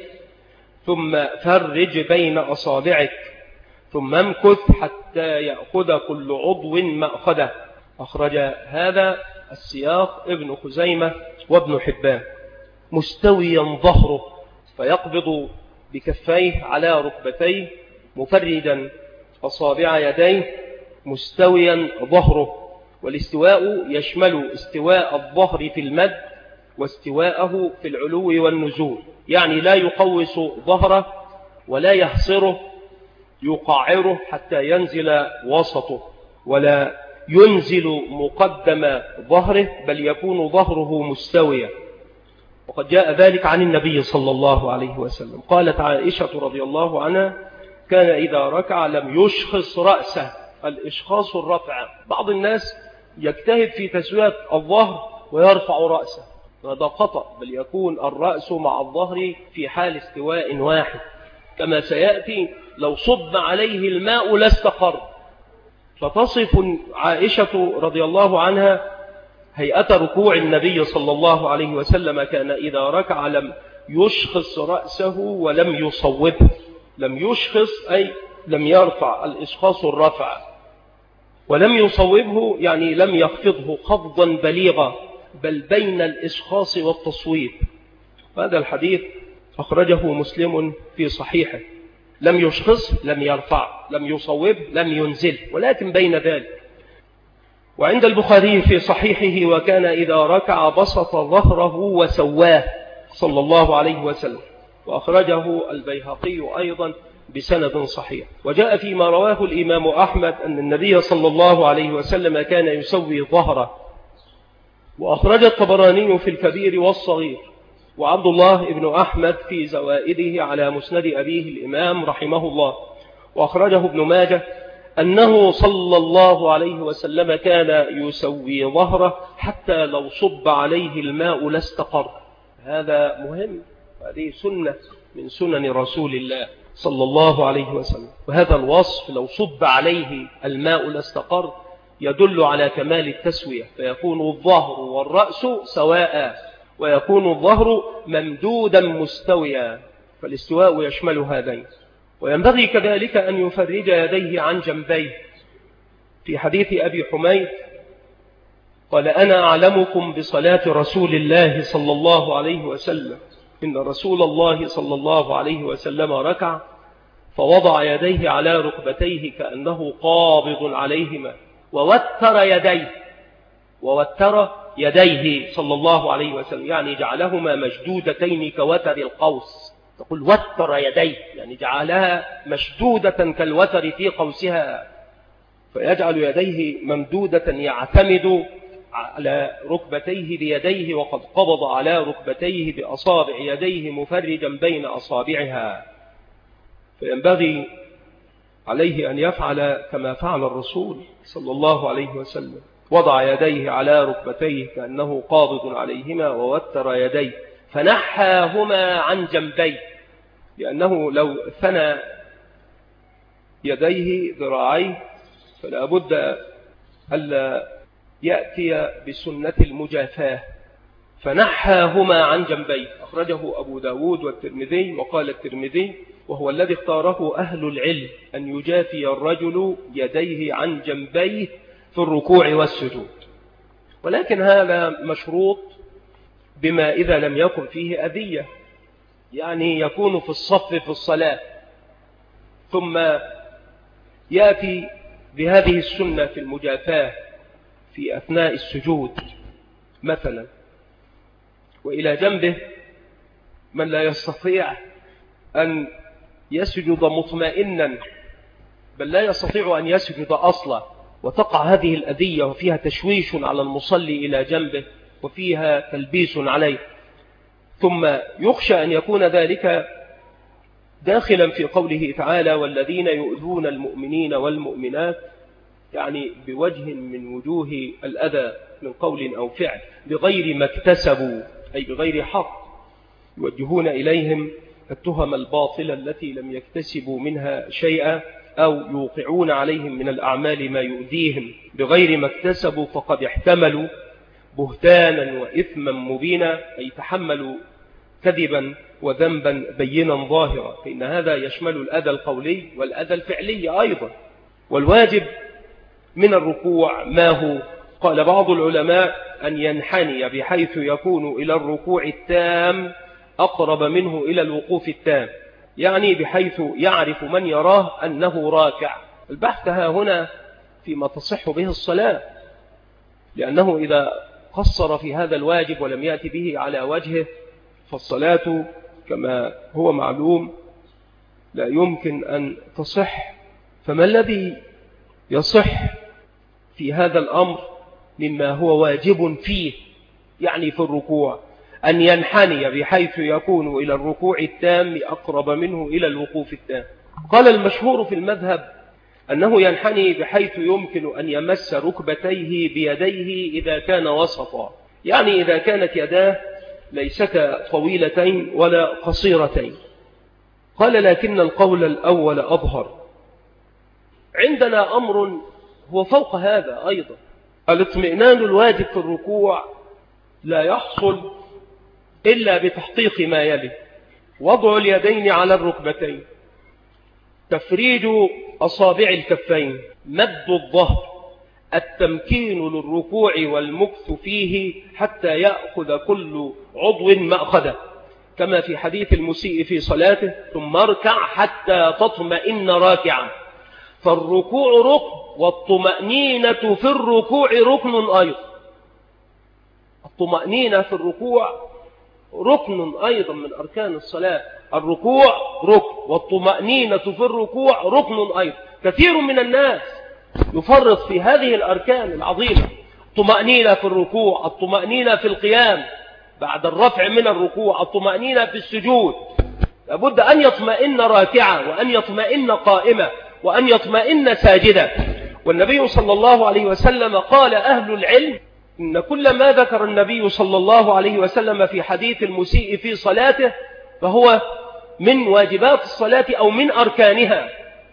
ثم فرج بين أصابعك ثم امكث حتى يأخذ كل عضو مأخذه. أخرج هذا السياق ابن خزيمة وابن حبان. مستويا ظهره فيقبض بكفيه على ركبتيه مفردا أصابع يديه مستويا ظهره. والاستواء يشمل استواء الظهر في المد واستواءه في العلو والنزول، يعني لا يقوس ظهره ولا يحصره يقعره حتى ينزل وسطه ولا ينزل مقدم ظهره بل يكون ظهره مستويا. وقد جاء ذلك عن النبي صلى الله عليه وسلم. قالت عائشة رضي الله عنها كان إذا ركع لم يشخص رأسه. الإشخاص الرفع، بعض الناس يجتهد في تسوية الظهر ويرفع رأسه، هذا خطأ، بل يكون الرأس مع الظهر في حال استواء واحد كما سيأتي لو صب عليه الماء لاستقر. فتصف عائشة رضي الله عنها هيئة ركوع النبي صلى الله عليه وسلم كان إذا ركع لم يشخص رأسه ولم يصوبه. لم يشخص أي لم يرفع، الإشخاص الرفع، ولم يصوبه يعني لم يخفضه خفضا بليغا بل بين الإشخاص والتصويب. هذا الحديث أخرجه مسلم في صحيحه. لم يشخص لم يرفع، لم يصوب لم ينزل، ولكن بين ذلك. وعند البخاري في صحيحه وكان إذا ركع بسط ظهره وسواه صلى الله عليه وسلم. وأخرجه البيهقي أيضا بسند صحيح. وجاء فيما رواه الإمام أحمد أن النبي صلى الله عليه وسلم كان يسوي ظهره. وأخرج الطبراني في الكبير والصغير وعبد الله بن أحمد في زوائده على مسند أبيه الإمام رحمه الله. وأخرجه ابن ماجه أنه صلى الله عليه وسلم كان يسوي ظهره حتى لو صب عليه الماء لاستقر. هذا مهم، هذه سنة من سنن رسول الله صلى الله عليه وسلم. وهذا الوصف لو صب عليه الماء لاستقر يدل على كمال التسوية، فيكون الظهر والرأس سواء، ويكون الظهر ممدودا مستويا، فالاستواء يشمل هذين. وينبغي كذلك أن يفرج يديه عن جنبيه. في حديث أبي حميد قال: أنا أعلمكم بصلاة رسول الله صلى الله عليه وسلم، إن رسول الله صلى الله عليه وسلم ركع فوضع يديه على ركبتيه كأنه قابض عليهما ووتر يديه صلى الله عليه وسلم، يعني جعلهما مشدودتين كوتر القوس. تقول وتر يديه يعني جعلها مشدودة كالوتر في قوسها، فيجعل يديه ممدودة يعتمد على ركبتيه بيديه، وقد قبض على ركبتيه بأصابع يديه مفرجا بين أصابعها. فينبغي عليه أن يفعل كما فعل الرسول صلى الله عليه وسلم، وضع يديه على ركبتيه كأنه قابض عليهما ووتر يديه فنحاهما عن جنبيه، لأنه لو ثنى يديه ذراعيه فلا بد ألا يأتي بسنة المجافاة، فنحاهما عن جنبيه. أخرجه أبو داود والترمذي، وقال الترمذي وهو الذي اختاره أهل العلم أن يجافي الرجل يديه عن جنبيه في الركوع والسجود، ولكن هذا مشروط بما إذا لم يكن فيه أذية، يعني يكون في الصف في الصلاة ثم يأتي بهذه السنة في المجافاة في أثناء السجود مثلا، وإلى جنبه من لا يستطيع أن يسجد مطمئنا، بل لا يستطيع أن يسجد أصلا، وتقع هذه الأذية وفيها تشويش على المصلي إلى جنبه وفيها تلبيس عليه، ثم يخشى أن يكون ذلك داخلا في قوله تعالى: والذين يؤذون المؤمنين والمؤمنات، يعني بوجه من وجوه الأذى من قول أو فعل بغير ما اكتسبوا، أي بغير حق، يوجهون إليهم التهم الباطلة التي لم يكتسبوا منها شيئا، أو يوقعون عليهم من الأعمال ما يؤذيهم بغير ما اكتسبوا، فقد احتملوا بهتانا وإثما مبينا، أي تحملوا كذبا وذنبا بينا ظاهرا، فإن هذا يشمل الأذى القولي والأذى الفعلي أيضا. والواجب من الركوع ما هو؟ قال بعض العلماء أن ينحني بحيث يكون إلى الركوع التام أقرب منه إلى الوقوف التام، يعني بحيث يعرف من يراه أنه راكع. البحث ها هنا فيما تصح به الصلاة، لأنه إذا قصر في هذا الواجب ولم يأتي به على وجهه فالصلاة كما هو معلوم لا يمكن أن تصح. فما الذي يصح في هذا الأمر مما هو واجب فيه؟ يعني في الركوع أن ينحني بحيث يكون إلى الركوع التام أقرب منه إلى الوقوف التام. قال المشهور في المذهب أنه ينحني بحيث يمكن أن يمس ركبتيه بيديه إذا كان وسطا، يعني إذا كانت يداه ليستا طويلتين ولا قصيرتين. قال لكن القول الأول أظهر. عندنا أمر هو فوق هذا أيضا، الاطمئنان الواجب في الركوع لا يحصل إلا بتحقيق ما يلي: وضع اليدين على الركبتين، تفريج أصابع الكفين، مد الظهر، التمكين للركوع والمكث فيه حتى يأخذ كل عضو مأخذه، كما في حديث المسيء في صلاته: ثم اركع حتى تطمئن راكعا. فالركوع ركن، والطمأنينة في الركوع ركن أيضا. الطمأنينة في الركوع ركن أيضا من أركان الصلاة. الركوع ركن، والطمأنينة في الركوع ركن أيضا. كثير من الناس يفرط في هذه الأركان العظيمة: الطمأنينة في الركوع، الطمأنينة في القيام بعد الرفع من الركوع، الطمأنينة في السجود. لابد أن يطمئن راكعا وأن يطمئن قائما، وأن يطمئن ساجدا. والنبي صلى الله عليه وسلم قال أهل العلم إن كل ما ذكر النبي صلى الله عليه وسلم في حديث المسيء في صلاته فهو من واجبات الصلاة أو من أركانها،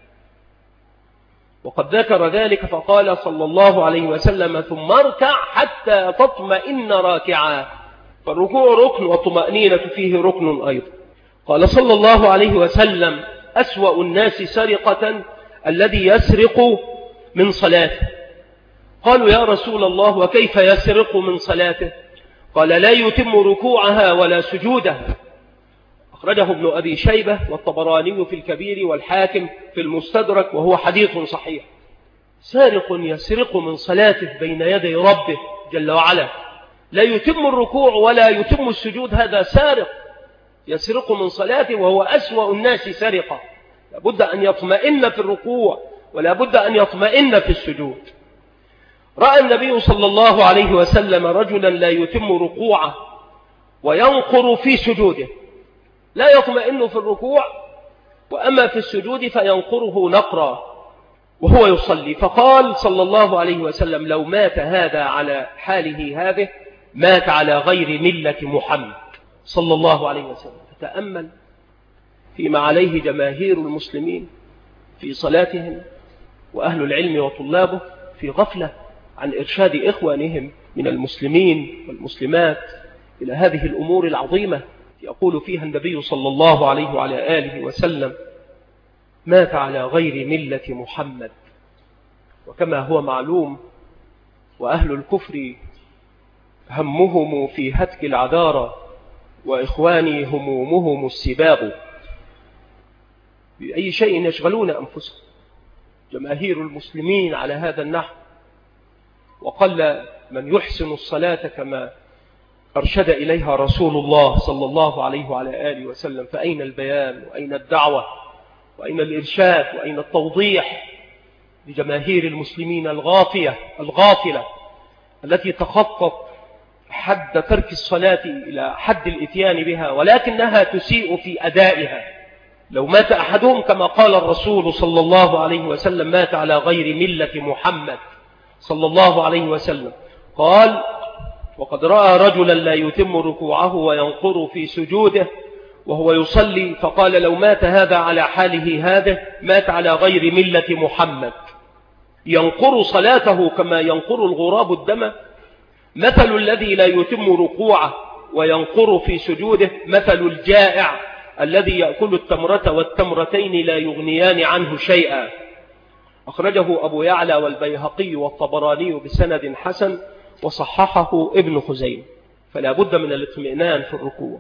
وقد ذكر ذلك فقال صلى الله عليه وسلم ثم اركع حتى تطمئن راكعا، فالركوع ركن والطمأنينة فيه ركن أيضا. قال صلى الله عليه وسلم أسوأ الناس سرقة الذي يسرق من صلاته. قالوا يا رسول الله وكيف يسرق من صلاته؟ قال لا يتم ركوعها ولا سجودها. أخرجه ابن أبي شيبة والطبراني في الكبير والحاكم في المستدرك وهو حديث صحيح. سارق يسرق من صلاته بين يدي ربه جل وعلا، لا يتم الركوع ولا يتم السجود، هذا سارق يسرق من صلاته وهو أسوأ الناس سرقة. لابد أن يطمئن في الركوع ولا بد أن يطمئن في السجود. رأى النبي صلى الله عليه وسلم رجلا لا يتم ركوعه وينقر في سجوده، لا يطمئن في الركوع وأما في السجود فينقره نقرا وهو يصلي، فقال صلى الله عليه وسلم لو مات هذا على حاله هذه مات على غير ملة محمد صلى الله عليه وسلم. فتأمل فيما عليه جماهير المسلمين في صلاتهم، وأهل العلم وطلابه في غفلة عن إرشاد إخوانهم من المسلمين والمسلمات إلى هذه الأمور العظيمة يقول فيها النبي صلى الله عليه وعلى آله وسلم مات على غير ملة محمد. وكما هو معلوم وأهل الكفر همهم في هتك العذارى وإخواني همومهم السباغ، بأي شيء يشغلون أنفسهم جماهير المسلمين على هذا النحو، وقل من يحسن الصلاة كما أرشد إليها رسول الله صلى الله عليه وعلى آله وسلم. فأين البيان وأين الدعوة وأين الإرشاد وأين التوضيح لجماهير المسلمين الغافلة التي تخطط حد ترك الصلاة إلى حد الإتيان بها ولكنها تسيء في أدائها. لو مات أحدهم كما قال الرسول صلى الله عليه وسلم مات على غير ملة محمد صلى الله عليه وسلم. قال وقد رأى رجلا لا يتم ركوعه وينقر في سجوده وهو يصلي، فقال لو مات هذا على حاله هذا مات على غير ملة محمد. ينقر صلاته كما ينقر الغراب الدم. مثل الذي لا يتم ركوعه وينقر في سجوده مثل الجائع الذي يأكل التمرة والتمرتين لا يغنيان عنه شيئا. أخرجه أبو يعلى والبيهقي والطبراني بسند حسن وصححه ابن خزيمة. فلا بد من الاطمئنان في الركوع.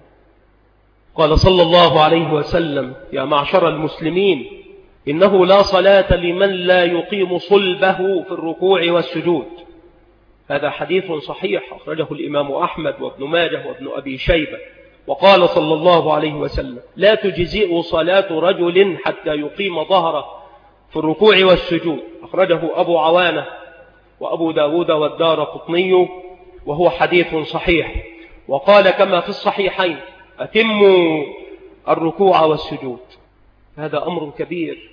قال صلى الله عليه وسلم يا معشر المسلمين إنه لا صلاة لمن لا يقيم صلبه في الركوع والسجود. هذا حديث صحيح أخرجه الإمام أحمد وابن ماجه وابن أبي شيبة. وقال صلى الله عليه وسلم لا تجزئ صلاة رجل حتى يقيم ظهره في الركوع والسجود. أخرجه أبو عوانة وأبو داود والدارقطني وهو حديث صحيح. وقال كما في الصحيحين أتموا الركوع والسجود. هذا أمر كبير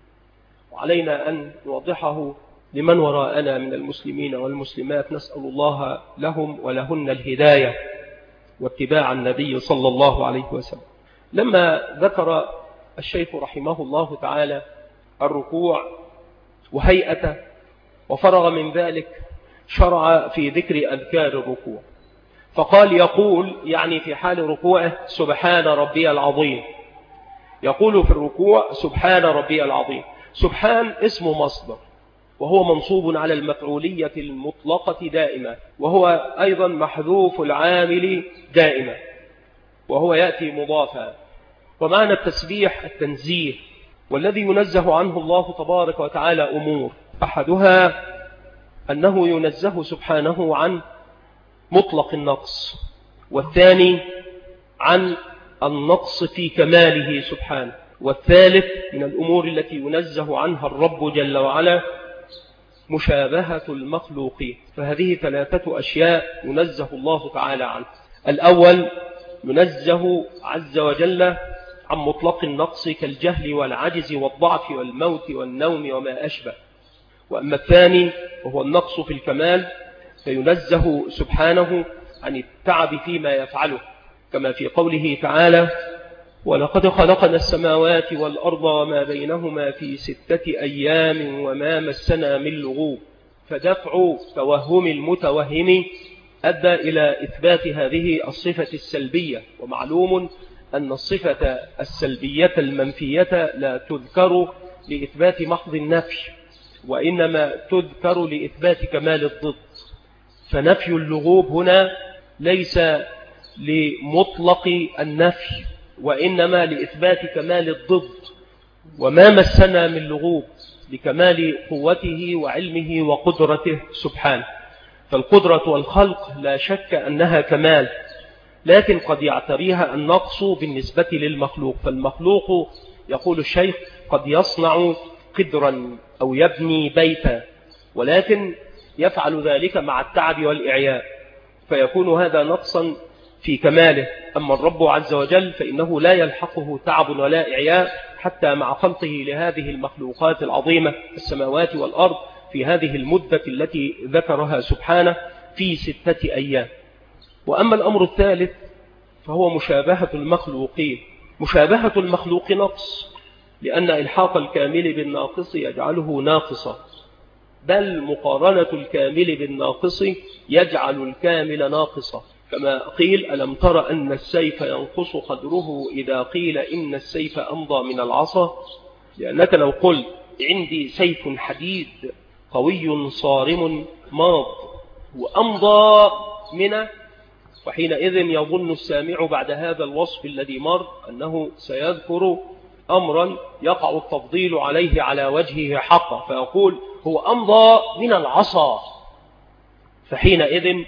وعلينا أن نوضحه لمن وراءنا من المسلمين والمسلمات. نسأل الله لهم ولهن الهداية واتباع النبي صلى الله عليه وسلم. لما ذكر الشيخ رحمه الله تعالى الركوع وهيئته وفرغ من ذلك شرع في ذكر أذكار الركوع، فقال يقول يعني في حال ركوعه سبحان ربي العظيم. يقول في الركوع سبحان ربي العظيم. سبحان اسم مصدر وهو منصوب على المفعولية المطلقة دائما، وهو أيضا محذوف العامل دائما، وهو يأتي مضافا. ومعنى التسبيح التنزيه، والذي ينزه عنه الله تبارك وتعالى أمور، أحدها أنه ينزه سبحانه عن مطلق النقص، والثاني عن النقص في كماله سبحانه، والثالث من الأمور التي ينزه عنها الرب جل وعلا مشابهة المخلوقين. فهذه ثلاثة أشياء ينزه الله تعالى عنه. الأول ينزه عز وجل عن مطلق النقص كالجهل والعجز والضعف والموت والنوم وما أشبه. وأما الثاني وهو النقص في الكمال فينزه سبحانه عن التعب فيما يفعله، كما في قوله تعالى: ولقد خلقنا السماوات والأرض وما بينهما في 6 أيام وما مسنا من لغوب. فدفع توهم المتوهم أدى إلى إثبات هذه الصفة السلبية. ومعلوم أن الصفة السلبية المنفية لا تذكر لإثبات محض النفي، وإنما تذكر لإثبات كمال الضد. فنفي اللغوب هنا ليس لمطلق النفي، وإنما لإثبات كمال الضد. وما مسنا من لغوب لكمال قوته وعلمه وقدرته سبحانه. فالقدرة والخلق لا شك أنها كمال، لكن قد يعتريها النقص بالنسبة للمخلوق. فالمخلوق يقول الشيخ قد يصنع قدرا أو يبني بيتا، ولكن يفعل ذلك مع التعب والإعياء، فيكون هذا نقصا في كماله. أما الرب عز وجل فإنه لا يلحقه تعب ولا إعياء حتى مع خلقه لهذه المخلوقات العظيمة السماوات والأرض في هذه المدة التي ذكرها سبحانه في 6 أيام. وأما الأمر الثالث فهو مشابهة المخلوقين. مشابهة المخلوق نقص، لأن إلحاق الكامل بالناقص يجعله ناقصا، بل مقارنة الكامل بالناقص يجعل الكامل ناقصا، كما قيل: ألم تر أن السيف ينقص قدره إذا قيل إن السيف أمضى من العصا. لأنك لو قلت عندي سيف حديد قوي صارم ماض وأمضى منه، وحينئذ يظن السامع بعد هذا الوصف الذي مر أنه سيذكر أمرا يقع التفضيل عليه على وجهه حقا، فيقول هو أمضى من العصا، فحينئذ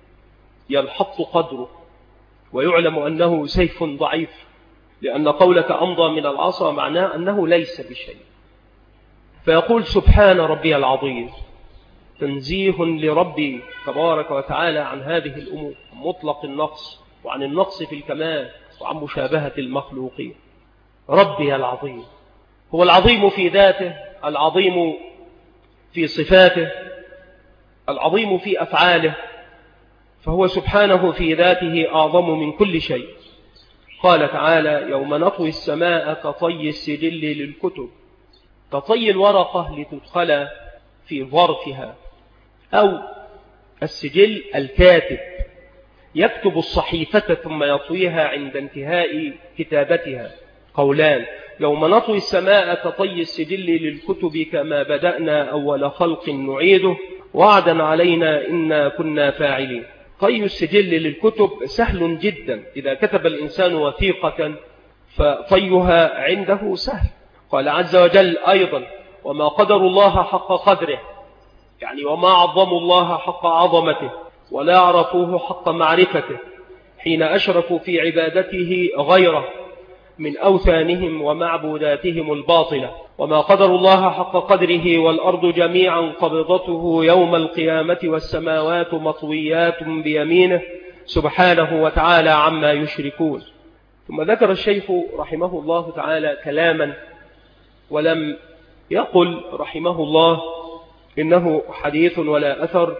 ينحط قدره ويعلم أنه سيف ضعيف، لأن قولك أمضى من العصا معناه أنه ليس بشيء. فيقول سبحان ربي العظيم، تنزيه لربي تبارك وتعالى عن هذه الأمور، مطلق النقص وعن النقص في الكمال وعن مشابهة المخلوقين. ربي العظيم هو العظيم في ذاته، العظيم في صفاته، العظيم في أفعاله، فهو سبحانه في ذاته أعظم من كل شيء. قال تعالى: يوم نطوي السماء كطي السجل للكتب، كطي الورقة لتدخل في ظرفها، أو السجل الكاتب يكتب الصحيفة ثم يطويها عند انتهاء كتابتها. قولان: يوم نطوي السماء كطي السجل للكتب كما بدأنا أول خلق نعيده وعدا علينا إنا كنا فاعلين. طي السجل للكتب سهل جدا، إذا كتب الإنسان وثيقة فطيها عنده سهل. قال عز وجل أيضا: وما قدر الله حق قدره، يعني وما عظموا الله حق عظمته ولا عرفوه حق معرفته حين أشركوا في عبادته غيره من أوثانهم ومعبوداتهم الباطلة. وما قدر الله حق قدره والأرض جميعا قبضته يوم القيامة والسماوات مطويات بيمينه سبحانه وتعالى عما يشركون. ثم ذكر الشيخ رحمه الله تعالى كلاما، ولم يقل رحمه الله إنه حديث ولا أثر،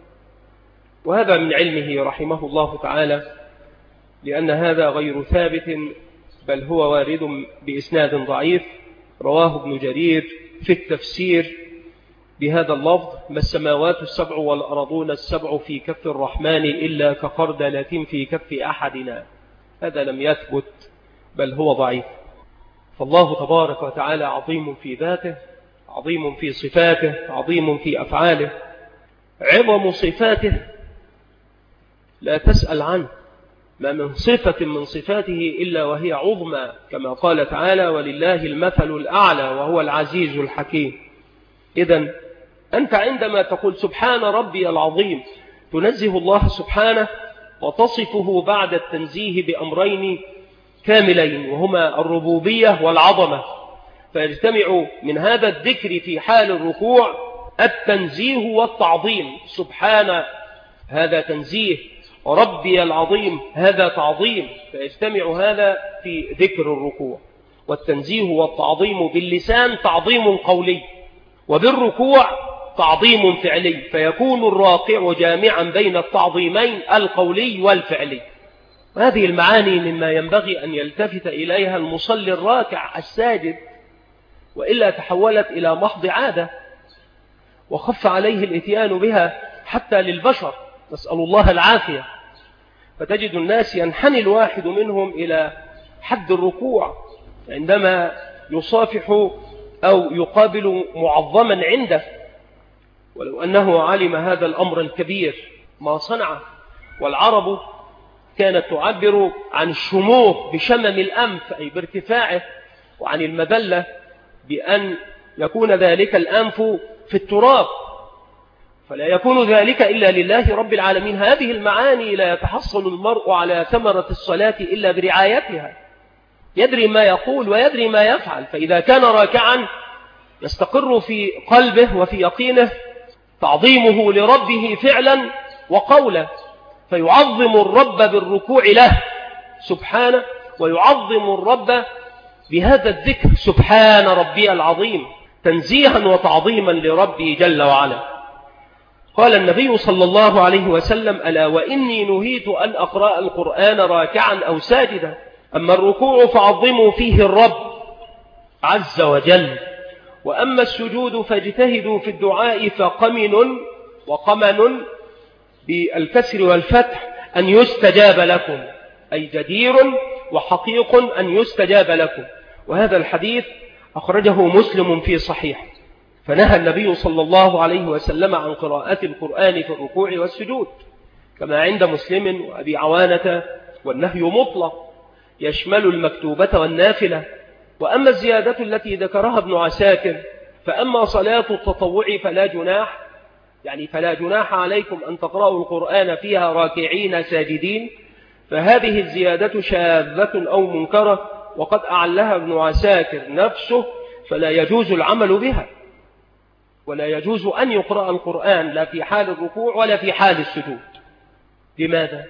وهذا من علمه رحمه الله تعالى، لأن هذا غير ثابت، بل هو وارد بإسناد ضعيف. رواه ابن جرير في التفسير بهذا اللفظ: ما السماوات السبع والأرضون السبع في كف الرحمن إلا كخردلة في كف أحدنا. هذا لم يثبت، بل هو ضعيف. فالله تبارك وتعالى عظيم في ذاته، عظيم في صفاته، عظيم في أفعاله. عظم صفاته لا تسأل عنه، ما من صفة من صفاته إلا وهي عظمى، كما قال تعالى: ولله المثل الأعلى وهو العزيز الحكيم. إذن أنت عندما تقول سبحان ربي العظيم تنزه الله سبحانه وتصفه بعد التنزيه بأمرين كاملين، وهما الربوبية والعظمة. فيجتمع من هذا الذكر في حال الركوع التنزيه والتعظيم. سبحان هذا تنزيه، ربي العظيم هذا تعظيم، فيجتمع هذا في ذكر الركوع. والتنزيه والتعظيم باللسان تعظيم قولي، وبالركوع تعظيم فعلي، فيكون الراكع جامعا بين التعظيمين القولي والفعلي. وهذه المعاني مما ينبغي أن يلتفت إليها المصلي الراكع الساجد، وإلا تحولت إلى محض عادة وخف عليه الاتيان بها حتى للبشر، نسأل الله العافية. فتجد الناس ينحني الواحد منهم إلى حد الركوع عندما يصافح أو يقابل معظما عنده، ولو أنه علم هذا الأمر الكبير ما صنعه. والعرب كانت تعبر عن الشموخ بشمم الأنف أي بارتفاعه، وعن المذلة بأن يكون ذلك الأنف في التراب، فلا يكون ذلك إلا لله رب العالمين. هذه المعاني لا يتحصل المرء على ثمرة الصلاة إلا برعايتها، يدري ما يقول ويدري ما يفعل. فإذا كان راكعا يستقر في قلبه وفي يقينه تعظيمه لربه فعلا وقولا، فيعظم الرب بالركوع له سبحانه، ويعظم الرب بهذا الذكر سبحان ربي العظيم، تنزيها وتعظيما لربي جل وعلا. قال النبي صلى الله عليه وسلم: ألا وإني نهيت أن أقرأ القرآن راكعا أو ساجدا، أما الركوع فعظموا فيه الرب عز وجل، وأما السجود فاجتهدوا في الدعاء فقمن وقمن بالكسر والفتح أن يستجاب لكم، أي جدير وحقيق أن يستجاب لكم. وهذا الحديث أخرجه مسلم في صحيح. فنهى النبي صلى الله عليه وسلم عن قراءة القرآن في الركوع والسجود كما عند مسلم وأبي عوانة، والنهي مطلق يشمل المكتوبة والنافلة. وأما الزيادة التي ذكرها ابن عساكر: فأما صلاة التطوع فلا جناح عليكم أن تقرأوا القرآن فيها راكعين ساجدين، فهذه الزيادة شاذة أو منكرة، وقد أعلها ابن عساكر نفسه، فلا يجوز العمل بها، ولا يجوز أن يقرأ القرآن لا في حال الركوع ولا في حال السجود. لماذا؟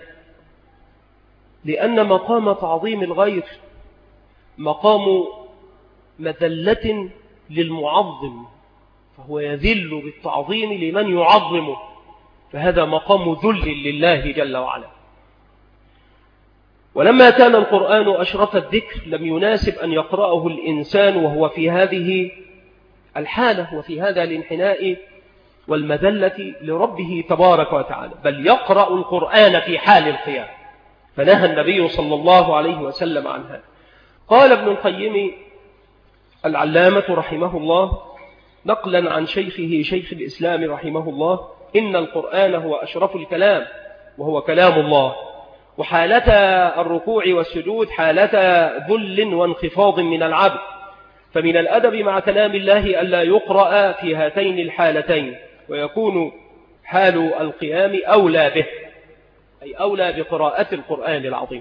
لأن مقام تعظيم الغير مقام مذلة للمعظم، فهو يذل بالتعظيم لمن يعظمه، فهذا مقام ذل لله جل وعلا. ولما كان القرآن أشرف الذكر لم يناسب أن يقرأه الإنسان وهو في هذه الحالة وفي هذا الانحناء والمذلة لربه تبارك وتعالى، بل يقرأ القرآن في حال القيام، فنهى النبي صلى الله عليه وسلم عن هذا. قال ابن القيم العلامة رحمه الله نقلا عن شيخه شيخ الإسلام رحمه الله: إن القرآن هو أشرف الكلام وهو كلام الله، وحالة الركوع والسجود حالة ذل وانخفاض من العبد، فمن الأدب مع كلام الله ألا يقرأ في هاتين الحالتين، ويكون حال القيام أولى به، أي أولى بقراءة القرآن العظيم.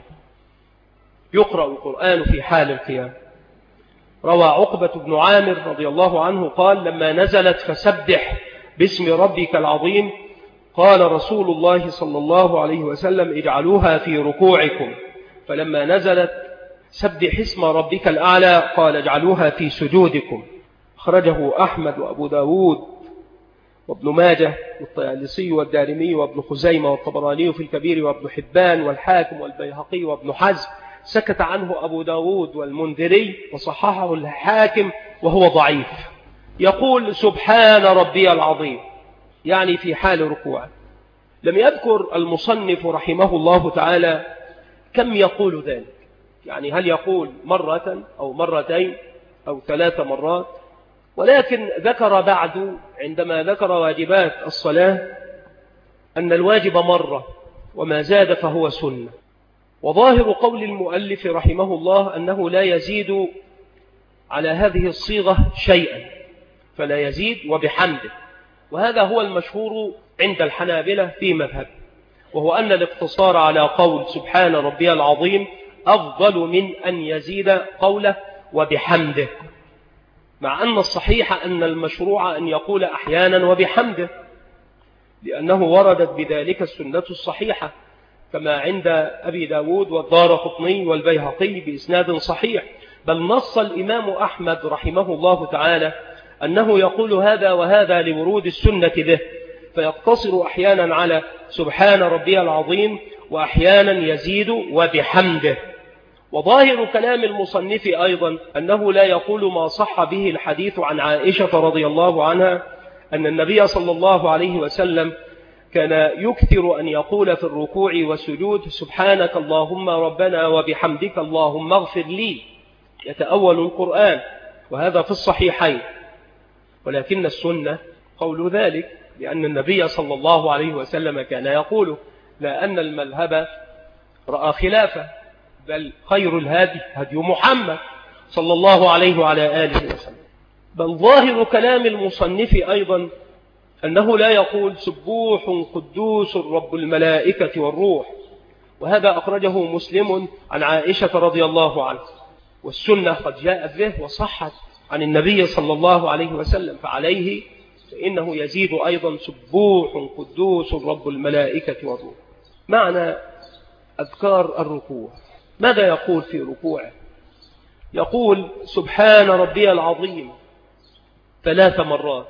يقرأ القرآن في حال القيام. روى عقبة بن عامر رضي الله عنه قال: لما نزلت فسبح باسم ربك العظيم قال رسول الله صلى الله عليه وسلم: اجعلوها في ركوعكم. فلما نزلت سبح اسم ربك الأعلى قال: اجعلوها في سجودكم. أخرجه أحمد وأبو داود وابن ماجه والطيالسي والدارمي وابن خزيمة والطبراني في الكبير وابن حبان والحاكم والبيهقي وابن حزم. سكت عنه أبو داود والمنذري وصححه الحاكم وهو ضعيف. يقول: سبحان ربي العظيم، يعني في حال ركوع. لم يذكر المصنف رحمه الله تعالى كم يقول ذلك، يعني هل يقول مرة أو مرتين أو 3 مرات، ولكن ذكر بعد عندما ذكر واجبات الصلاة أن الواجب مرة، وما زاد فهو سنة. وظاهر قول المؤلف رحمه الله أنه لا يزيد على هذه الصيغة شيئا، فلا يزيد وبحمده، وهذا هو المشهور عند الحنابلة في مذهب، وهو أن الاقتصار على قول سبحان ربي العظيم أفضل من أن يزيد قوله وبحمده، مع أن الصحيح أن المشروع أن يقول أحيانا وبحمده، لأنه وردت بذلك السنة الصحيحة. كما عند أبي داود والدارقطني والبيهقي بإسناد صحيح. بل نص الإمام أحمد رحمه الله تعالى أنه يقول هذا وهذا لورود السنة به، فيقتصر أحيانا على سبحان ربي العظيم، وأحيانا يزيد وبحمده. وظاهر كلام المصنف أيضا أنه لا يقول ما صح به الحديث عن عائشة رضي الله عنها أن النبي صلى الله عليه وسلم كان يكثر أن يقول في الركوع والسجود سبحانك اللهم ربنا وبحمدك اللهم اغفر لي، يتأول القرآن، وهذا في الصحيحين. ولكن السنة قول ذلك، لأن النبي صلى الله عليه وسلم كان يقول لا أن المذهب رأى خلافه، بل خير الهادي هدي محمد صلى الله عليه وعلى آله وسلم. بل ظاهر كلام المصنف أيضا أنه لا يقول سبوح قدوس رب الملائكة والروح، وهذا أخرجه مسلم عن عائشة رضي الله عنها، والسنة قد جاءت به وصحت عن النبي صلى الله عليه وسلم، فعليه فإنه يزيد أيضا سبوح قدوس رب الملائكة والروح. معنى أذكار الركوع، ماذا يقول في ركوعه؟ يقول سبحان ربي العظيم 3 مرات،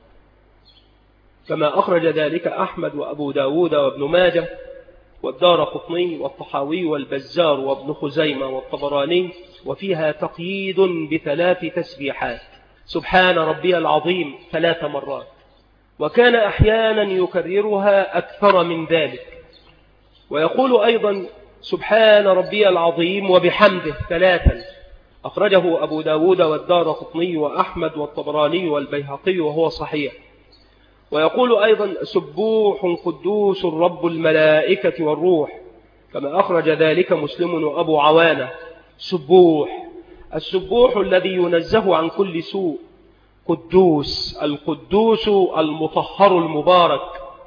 كما أخرج ذلك أحمد وأبو داود وابن ماجه والدارقطني والطحاوي والبزار وابن خزيمة والطبراني، وفيها تقييد ب3 تسبيحات، سبحان ربي العظيم 3 مرات، وكان أحيانا يكررها أكثر من ذلك. ويقول أيضا سبحان ربي العظيم وبحمده 3، أخرجه أبو داود والدارقطني وأحمد والطبراني والبيهقي وهو صحيح. ويقول أيضا سبوح قدوس رب الملائكة والروح، كما أخرج ذلك مسلم وأبو عوانة. سبوح، السبوح الذي ينزه عن كل سوء، قدوس، القدوس المطهر المبارك.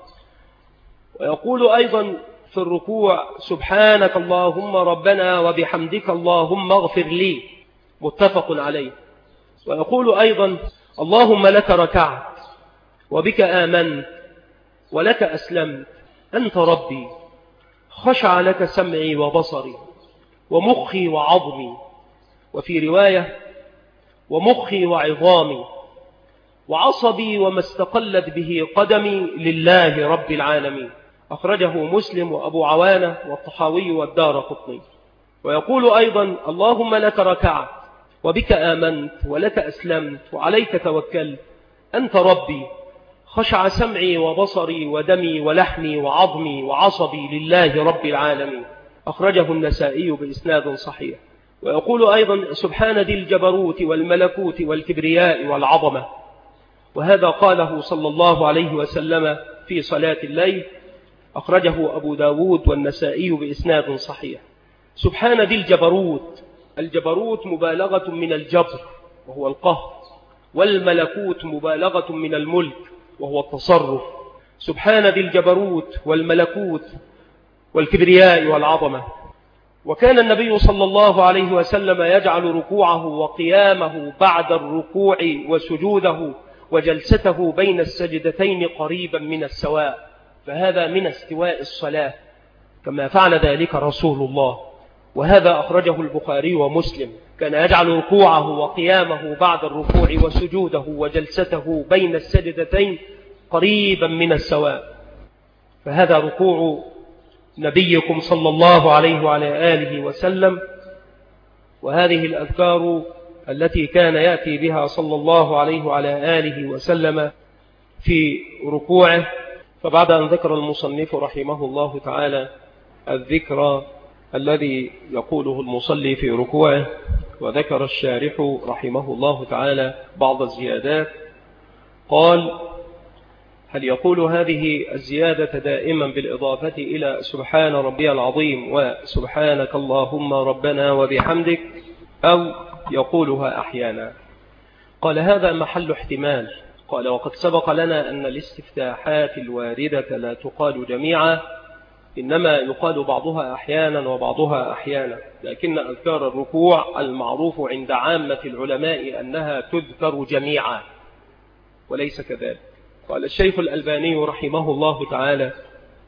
ويقول أيضا في الركوع سبحانك اللهم ربنا وبحمدك اللهم اغفر لي، متفق عليه. ويقول أيضا اللهم لك ركعت وبك آمنت ولك أسلمت أنت ربي، خشع لك سمعي وبصري ومخي وعظمي، وفي رواية ومخي وعظامي وعصبي وما استقلت به قدمي لله رب العالمين، أخرجه مسلم وأبو عوانة والطحاوي والدارقطني. ويقول أيضا اللهم لك ركعت وبك آمنت ولك أسلمت وعليك توكلت أنت ربي، خشع سمعي وبصري ودمي ولحمي وعظمي وعصبي لله رب العالمين، أخرجه النسائي بإسناد صحيح. ويقول أيضا سبحان ذي الجبروت والملكوت والكبرياء والعظمة، وهذا قاله صلى الله عليه وسلم في صلاة الليل، أخرجه أبو داود والنسائي بإسناد صحيح. سبحان ذي الجبروت، الجبروت مبالغة من الجبر وهو القهر، والملكوت مبالغة من الملك وهو التصرف. سبحان ذي الجبروت والملكوت والكبرياء والعظمة. وكان النبي صلى الله عليه وسلم يجعل ركوعه وقيامه بعد الركوع وسجوده وجلسته بين السجدتين قريبا من السواء، فهذا من استواء الصلاة، كما فعل ذلك رسول الله، وهذا أخرجه البخاري ومسلم. كان يجعل ركوعه وقيامه بعد الركوع وسجوده وجلسته بين السجدتين قريبا من السواء، فهذا ركوع نبيكم صلى الله عليه وعلى آله وسلم. وهذه الأذكار التي كان يأتي بها صلى الله عليه وعلى آله وسلم في ركوعه. فبعد أن ذكر المصنف رحمه الله تعالى الذكر الذي يقوله المصلي في ركوعه، وذكر الشارح رحمه الله تعالى بعض الزيادات، قال: هل يقول هذه الزيادة دائما بالإضافة إلى سبحان ربي العظيم وسبحانك اللهم ربنا وبحمدك، أو يقولها أحيانا؟ قال: هذا محل احتمال. قال: وقد سبق لنا أن الاستفتاحات الواردة لا تقال جميعا، إنما يقال بعضها أحيانا وبعضها أحيانا، لكن أذكار الركوع المعروف عند عامة العلماء أنها تذكر جميعا، وليس كذلك. قال الشيخ الألباني رحمه الله تعالى: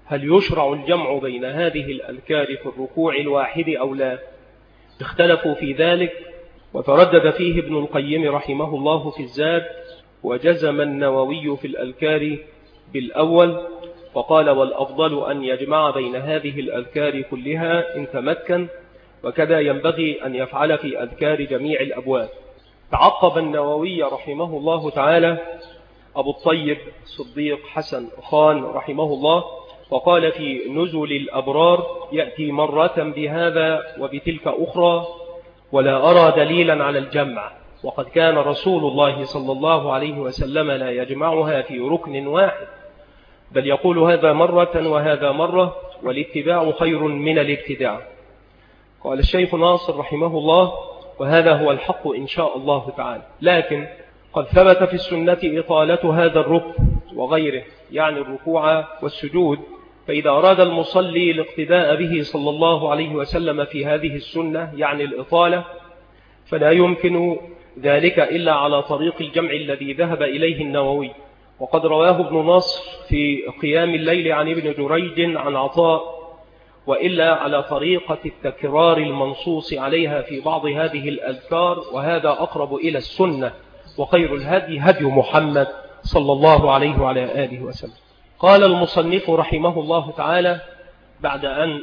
هل يشرع الجمع بين هذه الأذكار في الركوع الواحد أو لا؟ اختلفوا في ذلك، وتردد فيه ابن القيم رحمه الله في الزاد، وجزم النووي في الأذكار بالأول، فقال والأفضل أن يجمع بين هذه الأذكار كلها إن تمكن، وكذا ينبغي أن يفعل في أذكار جميع الأبواب. تعقب النووي رحمه الله تعالى أبو الطيب صديق حسن خان رحمه الله، وقال في نزل الأبرار يأتي مرة بهذا وبتلك أخرى، ولا أرى دليلا على الجمع، وقد كان رسول الله صلى الله عليه وسلم لا يجمعها في ركن واحد، بل يقول هذا مرة وهذا مرة، والاتباع خير من الابتداع. قال الشيخ ناصر رحمه الله وهذا هو الحق إن شاء الله تعالى، لكن قد ثبت في السنة إطالة هذا الركن وغيره، يعني الركوع والسجود، فإذا أراد المصلي الاقتداء به صلى الله عليه وسلم في هذه السنة يعني الإطالة، فلا يمكن ذلك إلا على طريق الجمع الذي ذهب إليه النووي. وقد رواه ابن نصر في قيام الليل عن ابن جريج عن عطاء، وإلا على طريقة التكرار المنصوص عليها في بعض هذه الأذكار، وهذا أقرب إلى السنة، وخير الهدي هدي محمد صلى الله عليه وعلى آله وسلم. قال المصنف رحمه الله تعالى بعد أن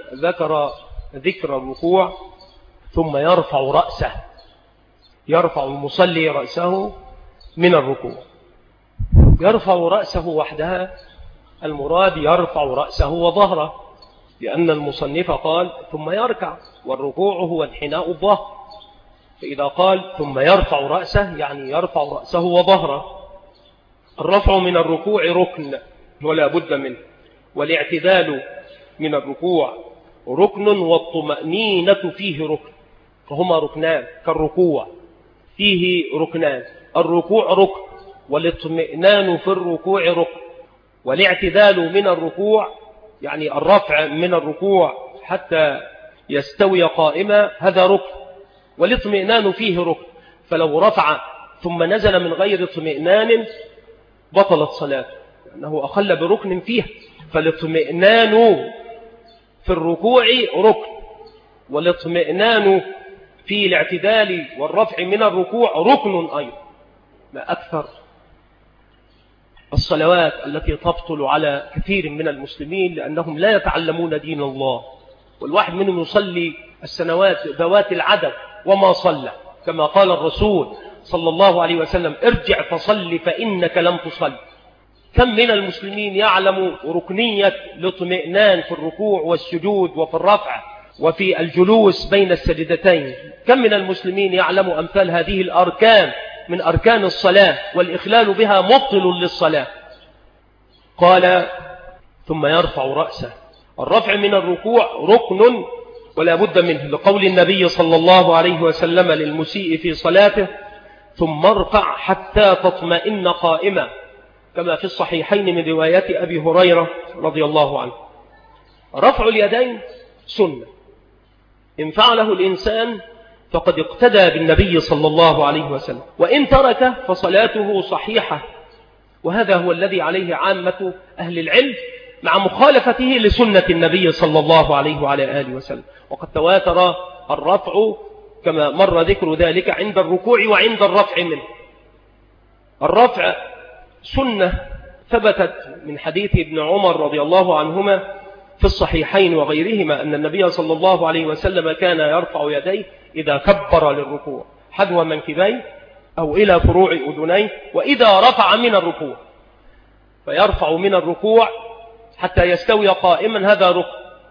ذكر الركوع: ثم يرفع رأسه. يرفع المصلي رأسه من الركوع. يرفع رأسه وحدها، المراد يرفع رأسه وظهره، لأن المصنف قال ثم يركع، والركوع هو انحناء الظهر، فإذا قال ثم يرفع رأسه يعني يرفع رأسه وظهره. الرفع من الركوع ركن ولا بد منه، والاعتدال من الركوع ركن، والطمأنينة فيه ركن، فهما ركنان كالركوع، فيه ركنان، الركوع ركن، والاطمئنان في الركوع ركن، والاعتدال من الركوع يعني الرفع من الركوع حتى يستوي قائما هذا ركن، والاطمئنان فيه ركن، فلو رفع ثم نزل من غير اطمئنان بطلت صلاته، لأنه أخل بركن فيها. فالاطمئنان في الركوع ركن، والاطمئنان في الاعتدال والرفع من الركوع ركن أيضا. ما أكثر الصلوات التي تبطل على كثير من المسلمين لأنهم لا يتعلمون دين الله، والواحد منهم يصلي السنوات ذوات العدد وما صلى، كما قال الرسول صلى الله عليه وسلم: ارجع فصل فإنك لم تصل. كم من المسلمين يعلم ركنية الاطمئنان في الركوع والسجود وفي الرفع وفي الجلوس بين السجدتين؟ كم من المسلمين يعلم أمثال هذه الأركان من أركان الصلاة، والإخلال بها مبطل للصلاة؟ قال ثم يرفع رأسه. الرفع من الركوع ركن ولا بد منه، لقول النبي صلى الله عليه وسلم للمسيء في صلاته: ثم ارفع حتى تطمئن قائما، كما في الصحيحين من رواية أبي هريرة رضي الله عنه. رفع اليدين سنة، إن فعله الإنسان فقد اقتدى بالنبي صلى الله عليه وسلم، وإن تركه فصلاته صحيحة، وهذا هو الذي عليه عامة أهل العلم مع مخالفته لسنة النبي صلى الله عليه وعلى آله وسلم. وقد تواتر الرفع كما مر ذكر ذلك عند الركوع وعند الرفع منه. الرفع سنة ثبتت من حديث ابن عمر رضي الله عنهما في الصحيحين وغيرهما أن النبي صلى الله عليه وسلم كان يرفع يديه إذا كبر للركوع حذو منكبيه أو إلى فروع أذنيه، وإذا رفع من الركوع، فيرفع من الركوع حتى يستوي قائما، هذا ركن،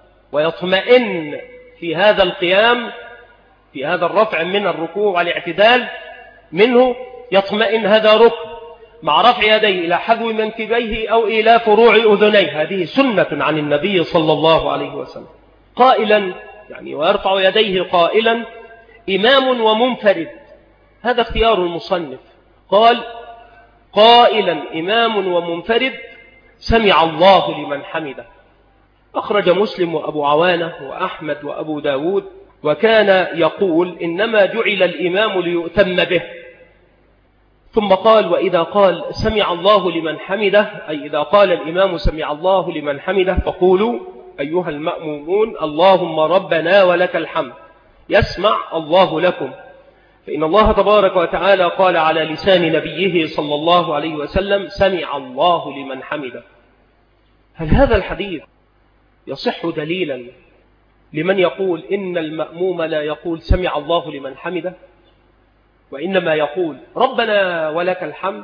ويطمئن في هذا القيام، في هذا الرفع من الركوع والاعتدال منه يطمئن، هذا ركن، مع رفع يديه إلى حذو منكبيه أو إلى فروع أذنيه. هذه سنة عن النبي صلى الله عليه وسلم. قائلا يعني ويرفع يديه قائلا، إمام ومنفرد، هذا اختيار المصنف. قال قائلا إمام ومنفرد سمع الله لمن حمده. أخرج مسلم وأبو عوانة وأحمد وأبو داود، وكان يقول: إنما جعل الإمام ليؤتم به، ثم قال: وإذا قال سمع الله لمن حمده، أي إذا قال الإمام سمع الله لمن حمده، فقولوا أيها المأمومون: اللهم ربنا ولك الحمد، يسمع الله لكم. فإن الله تبارك وتعالى قال على لسان نبيه صلى الله عليه وسلم: سمع الله لمن حمده. هل هذا الحديث يصح دليلا لمن يقول إن المأموم لا يقول سمع الله لمن حمده، وإنما يقول ربنا ولك الحمد،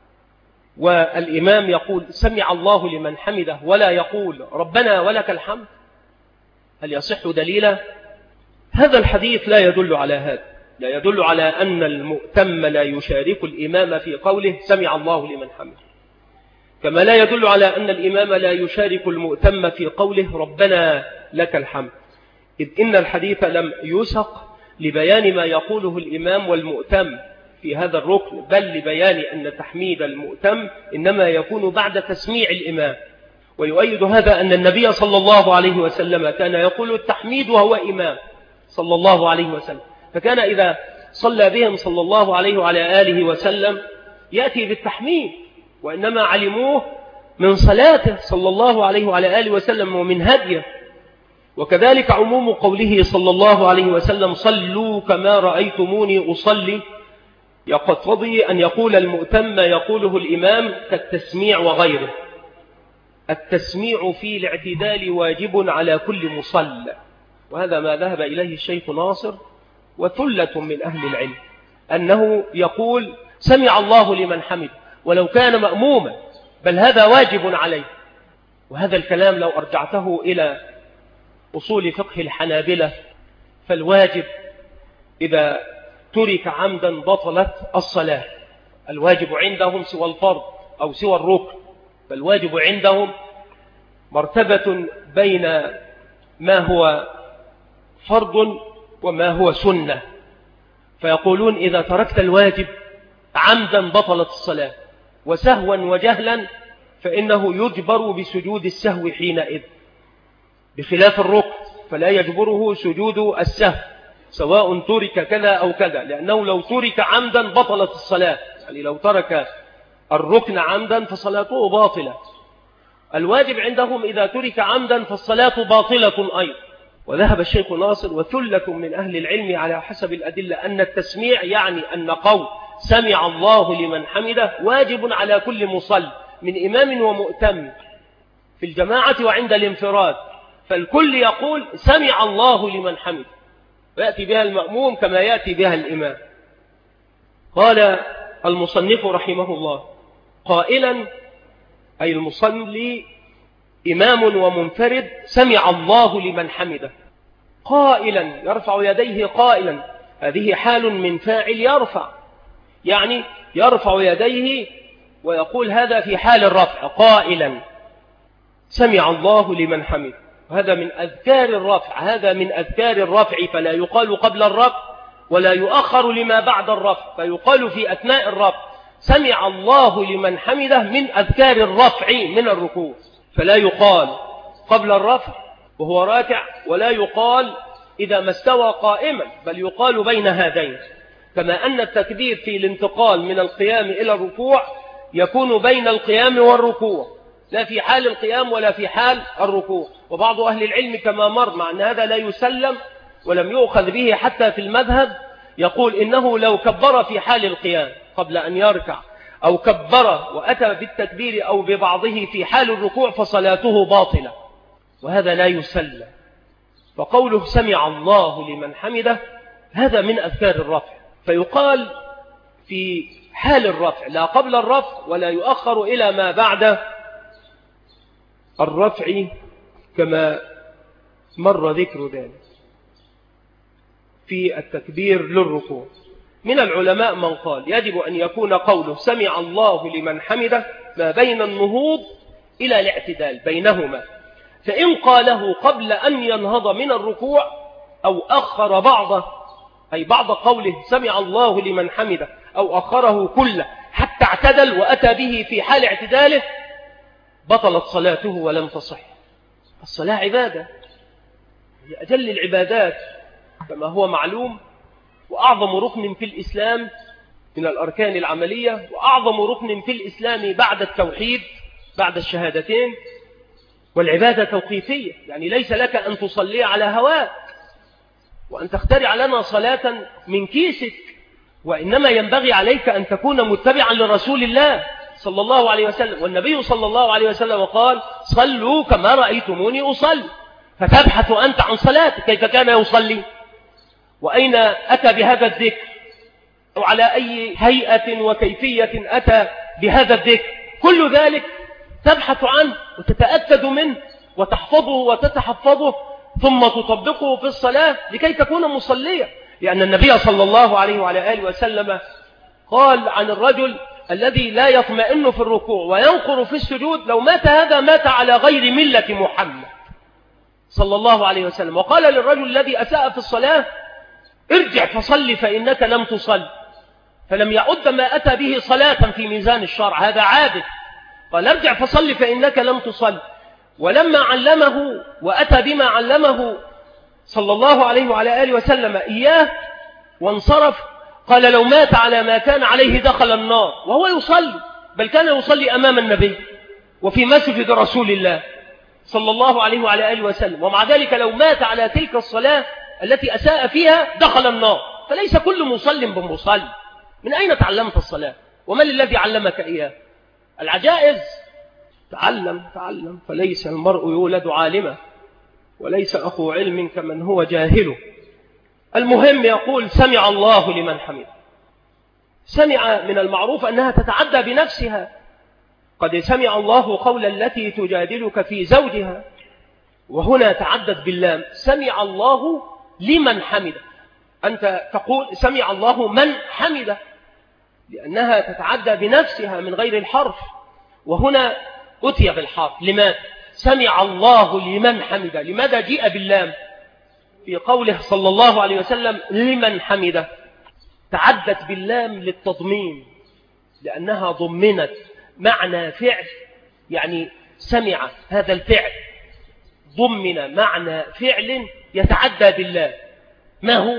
والإمام يقول سمع الله لمن حمده ولا يقول ربنا ولك الحمد؟ هل يصح دليلا؟ هذا الحديث لا يدل على هذا، لا يدل على أن المؤتم لا يشارك الإمام في قوله سمع الله لمن حمده، كما لا يدل على أن الإمام لا يشارك المؤتم في قوله ربنا لك الحمد، إذ إن الحديث لم يسق لبيان ما يقوله الإمام والمؤتم في هذا الركن، بل لبيان أن تحميد المؤتم إنما يكون بعد تسميع الإمام. ويؤيد هذا أن النبي صلى الله عليه وسلم كان يقول التحميد وهو إمام صلى الله عليه وسلم، فكان إذا صلى بهم صلى الله عليه وعلى آله وسلم يأتي بالتحميد، وإنما علموه من صلاته صلى الله عليه وعلى آله وسلم ومن هديه. وكذلك عموم قوله صلى الله عليه وسلم صلوا كما رأيتموني أصلي، يقتضي أن يقول المؤتم ما يقوله الإمام كالتسميع وغيره. التسميع في الاعتدال واجب على كل مصلى، وهذا ما ذهب إليه الشيخ ناصر وثلة من أهل العلم، أنه يقول سمع الله لمن حمد ولو كان مأموما، بل هذا واجب عليه. وهذا الكلام لو أرجعته إلى أصول فقه الحنابلة، فالواجب إذا ترك عمدا بطلت الصلاة. الواجب عندهم سوى الفرض أو سوى الركن، فالواجب عندهم مرتبة بين ما هو فرض وما هو سنة، فيقولون إذا تركت الواجب عمدا بطلت الصلاة، وسهوا وجهلا فإنه يجبر بسجود السهو حينئذ، بخلاف الركن فلا يجبره سجود السهو سواء ترك كذا أو كذا، لأنه لو ترك عمدا بطلت الصلاة، يعني لو ترك الركن عمدا فصلاته باطلة. الواجب عندهم إذا ترك عمدا فالصلاة باطلة أيضا. وذهب الشيخ ناصر وثلة من أهل العلم على حسب الأدلة أن التسميع يعني أن قول سمع الله لمن حمده واجب على كل مصل من إمام ومؤتم في الجماعة وعند الانفراد، فالكل يقول سمع الله لمن حمده، ويأتي بها المأموم كما يأتي بها الإمام. قال المصنف رحمه الله قائلا، أي المصلي إمام ومنفرد سمع الله لمن حمده، قائلا يرفع يديه قائلا، هذه حال من فاعل يرفع، يعني يرفع يديه ويقول هذا في حال الرفع قائلا سمع الله لمن حمده. هذا من أذكار الرفع، هذا من أذكار الرفع، فلا يقال قبل الرفع ولا يؤخر لما بعد الرفع، فيقال في أثناء الرفع سمع الله لمن حمده من أذكار الرفع من الركوع، فلا يقال قبل الرفع وهو راكع، ولا يقال إذا ما استوى قائما، بل يقال بين هذين، كما أن التكبير في الانتقال من القيام إلى الركوع يكون بين القيام والركوع، لا في حال القيام ولا في حال الركوع. وبعض أهل العلم كما مر، مع أن هذا لا يسلم ولم يؤخذ به حتى في المذهب، يقول إنه لو كبر في حال القيام قبل أن يركع، أو كبر وأتى بالتكبير أو ببعضه في حال الركوع فصلاته باطلة، وهذا لا يسلم. فقوله سمع الله لمن حمده هذا من أذكار الرفع، فيقال في حال الرفع لا قبل الرفع، ولا يؤخر إلى ما بعد الرفع كما مر ذكر ذلك في التكبير للركوع. من العلماء من قال يجب أن يكون قوله سمع الله لمن حمده ما بين النهوض إلى الاعتدال بينهما، فإن قاله قبل أن ينهض من الركوع أو أخر بعضه، أي بعض قوله سمع الله لمن حمده، أو أخره كله حتى اعتدل وأتى به في حال اعتداله، بطلت صلاته ولم تصح. الصلاة عبادة، هي أجل العبادات كما هو معلوم، وأعظم ركن في الإسلام من الأركان العملية وأعظم ركن في الإسلام بعد التوحيد، بعد الشهادتين. والعبادة توقيفية، يعني ليس لك أن تصلي على هواك وأن تخترع لنا صلاة من كيسك، وإنما ينبغي عليك أن تكون متبعا لرسول الله صلى الله عليه وسلم. والنبي صلى الله عليه وسلم قال: صلوا كما رأيتموني أصلي. فتبحث أنت عن صلاتك، كيف كان يصلي، وأين أتى بهذا الذكر، أو على أي هيئة وكيفية أتى بهذا الذكر. كل ذلك تبحث عنه وتتأكد منه وتحفظه وتتحفظه، ثم تطبقه في الصلاة لكي تكون مصليا. لأن النبي صلى الله عليه وعلى آله وسلم قال عن الرجل الذي لا يطمئن في الركوع وينقر في السجود: لو مات هذا مات على غير ملة محمد صلى الله عليه وسلم. وقال للرجل الذي أساء في الصلاة: ارجع فصل فإنك لم تصل. فلم يعد ما أتى به صلاة في ميزان الشرع، هذا عابد. قال: ارجع فصل فإنك لم تصل. ولما علمه وأتى بما علمه صلى الله عليه وعلى آله وسلم إياه وانصرف، قال: لو مات على ما كان عليه دخل النار وهو يصلي، بل كان يصلي أمام النبي وفي مسجد رسول الله صلى الله عليه وعلى آله وسلم، ومع ذلك لو مات على تلك الصلاة التي أساء فيها دخل النار. فليس كل مصل بمصلي. من أين تعلمت الصلاة؟ ومن الذي علمك إياه؟ العجائز تعلم، فليس المرء يولد عالما، وليس أخو علم كمن هو جاهل. المهم يقول: سمع الله لمن حمده. سمع من المعروف أنها تتعدى بنفسها. قد سمع الله قول التي تجادلك في زوجها، وهنا تعدد باللام. سمع الله لمن حمده. أنت تقول سمع الله من حمده، لأنها تتعدى بنفسها من غير الحرف، وهنا أتي بالحرف. لماذا؟ سمع الله لمن حمده. لماذا جاء باللام في قوله صلى الله عليه وسلم لمن حمده؟ تعدت باللام للتضمين، لأنها ضمنت معنى فعل، يعني سمع هذا الفعل ضمن معنى فعل يتعدى بالله. ما هو؟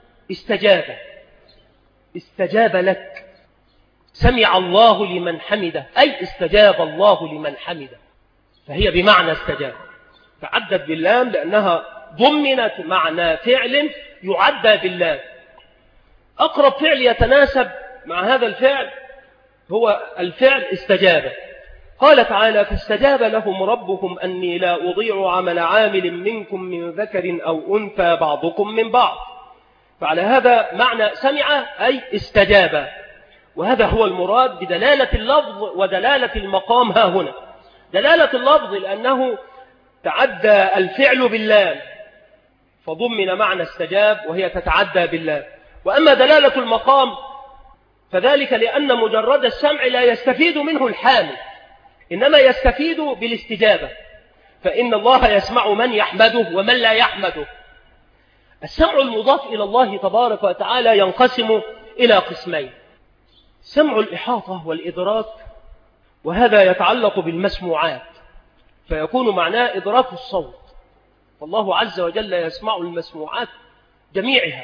استجاب لك. سمع الله لمن حمده أي استجاب الله لمن حمده، فهي بمعنى استجاب. تعدت باللام لأنها ضمنت معنى فعل يعدى بالله. أقرب فعل يتناسب مع هذا الفعل هو الفعل استجاب. قال تعالى: فاستجاب لهم ربهم أني لا أضيع عمل عامل منكم من ذكر أو أنثى بعضكم من بعض. فعلى هذا معنى سمع أي استجاب، وهذا هو المراد بدلالة اللفظ ودلالة المقام. ها هنا دلالة اللفظ لأنه تعدى الفعل باللام فضمن معنى استجاب، وهي تتعدى بالله. وأما دلالة المقام فذلك لأن مجرد السمع لا يستفيد منه الحامل، إنما يستفيد بالاستجابة، فإن الله يسمع من يحمده ومن لا يحمده. السمع المضاف إلى الله تبارك وتعالى ينقسم إلى قسمين: سمع الإحاطة والإدراك، وهذا يتعلق بالمسموعات، فيكون معناه إدراك الصوت، والله عز وجل يسمع المسموعات جميعها.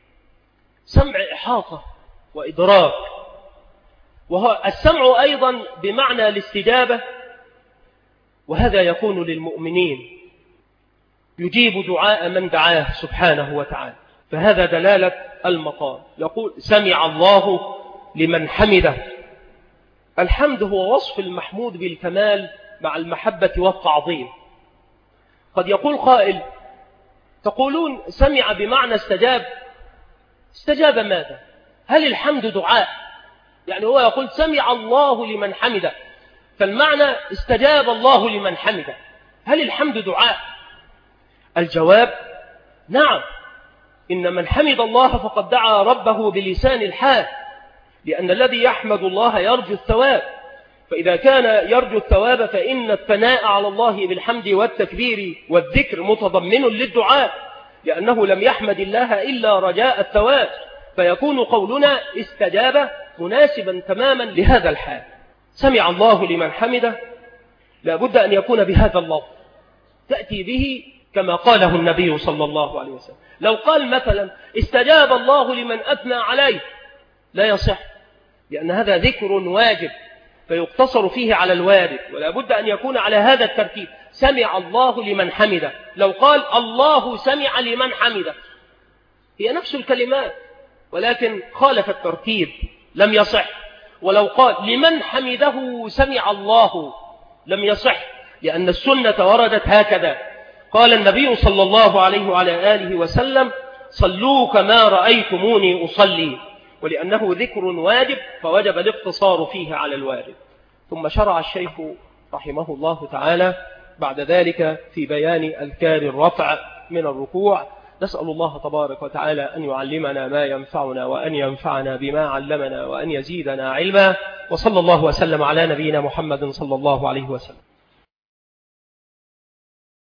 سمع إحاطة وإدراك. وهو السمع أيضا بمعنى الاستجابة، وهذا يكون للمؤمنين، يجيب دعاء من دعاه سبحانه وتعالى. فهذا دلالة المقام. يقول سمع الله لمن حمده. الحمد هو وصف المحمود بالكمال مع المحبة والتعظيم. قد يقول قائل: تقولون سمع بمعنى استجاب، استجاب ماذا؟ هل الحمد دعاء؟ يعني هو يقول سمع الله لمن حمده، فالمعنى استجاب الله لمن حمده. هل الحمد دعاء؟ الجواب: نعم، إن من حمد الله فقد دعا ربه بلسان الحال، لأن الذي يحمد الله يرجو الثواب، فإذا كان يرجو الثواب فإن الثناء على الله بالحمد والتكبير والذكر متضمن للدعاء، لأنه لم يحمد الله إلا رجاء الثواب، فيكون قولنا استجاب مناسبا تماما لهذا الحال. سمع الله لمن حمده لابد أن يكون بهذا اللفظ، تأتي به كما قاله النبي صلى الله عليه وسلم. لو قال مثلا استجاب الله لمن أثنى عليه، لا يصح، لأن هذا ذكر واجب فيقتصر فيه على الوارد، ولا بد أن يكون على هذا الترتيب. سمع الله لمن حمده، لو قال الله سمع لمن حمده هي نفس الكلمات، ولكن خالف الترتيب لم يصح. ولو قال لمن حمده سمع الله لم يصح، لأن السنة وردت هكذا. قال النبي صلى الله عليه وعلى آله وسلم: صلوا كما رأيتموني أصلي. ولأنه ذكر واجب فوجب الاقتصار فيه على الوارد. ثم شرع الشيخ رحمه الله تعالى بعد ذلك في بيان أذكار الرفع من الركوع. نسأل الله تبارك وتعالى أن يعلمنا ما ينفعنا، وأن ينفعنا بما علمنا، وأن يزيدنا علما. وصلى الله وسلم على نبينا محمد صلى الله عليه وسلم.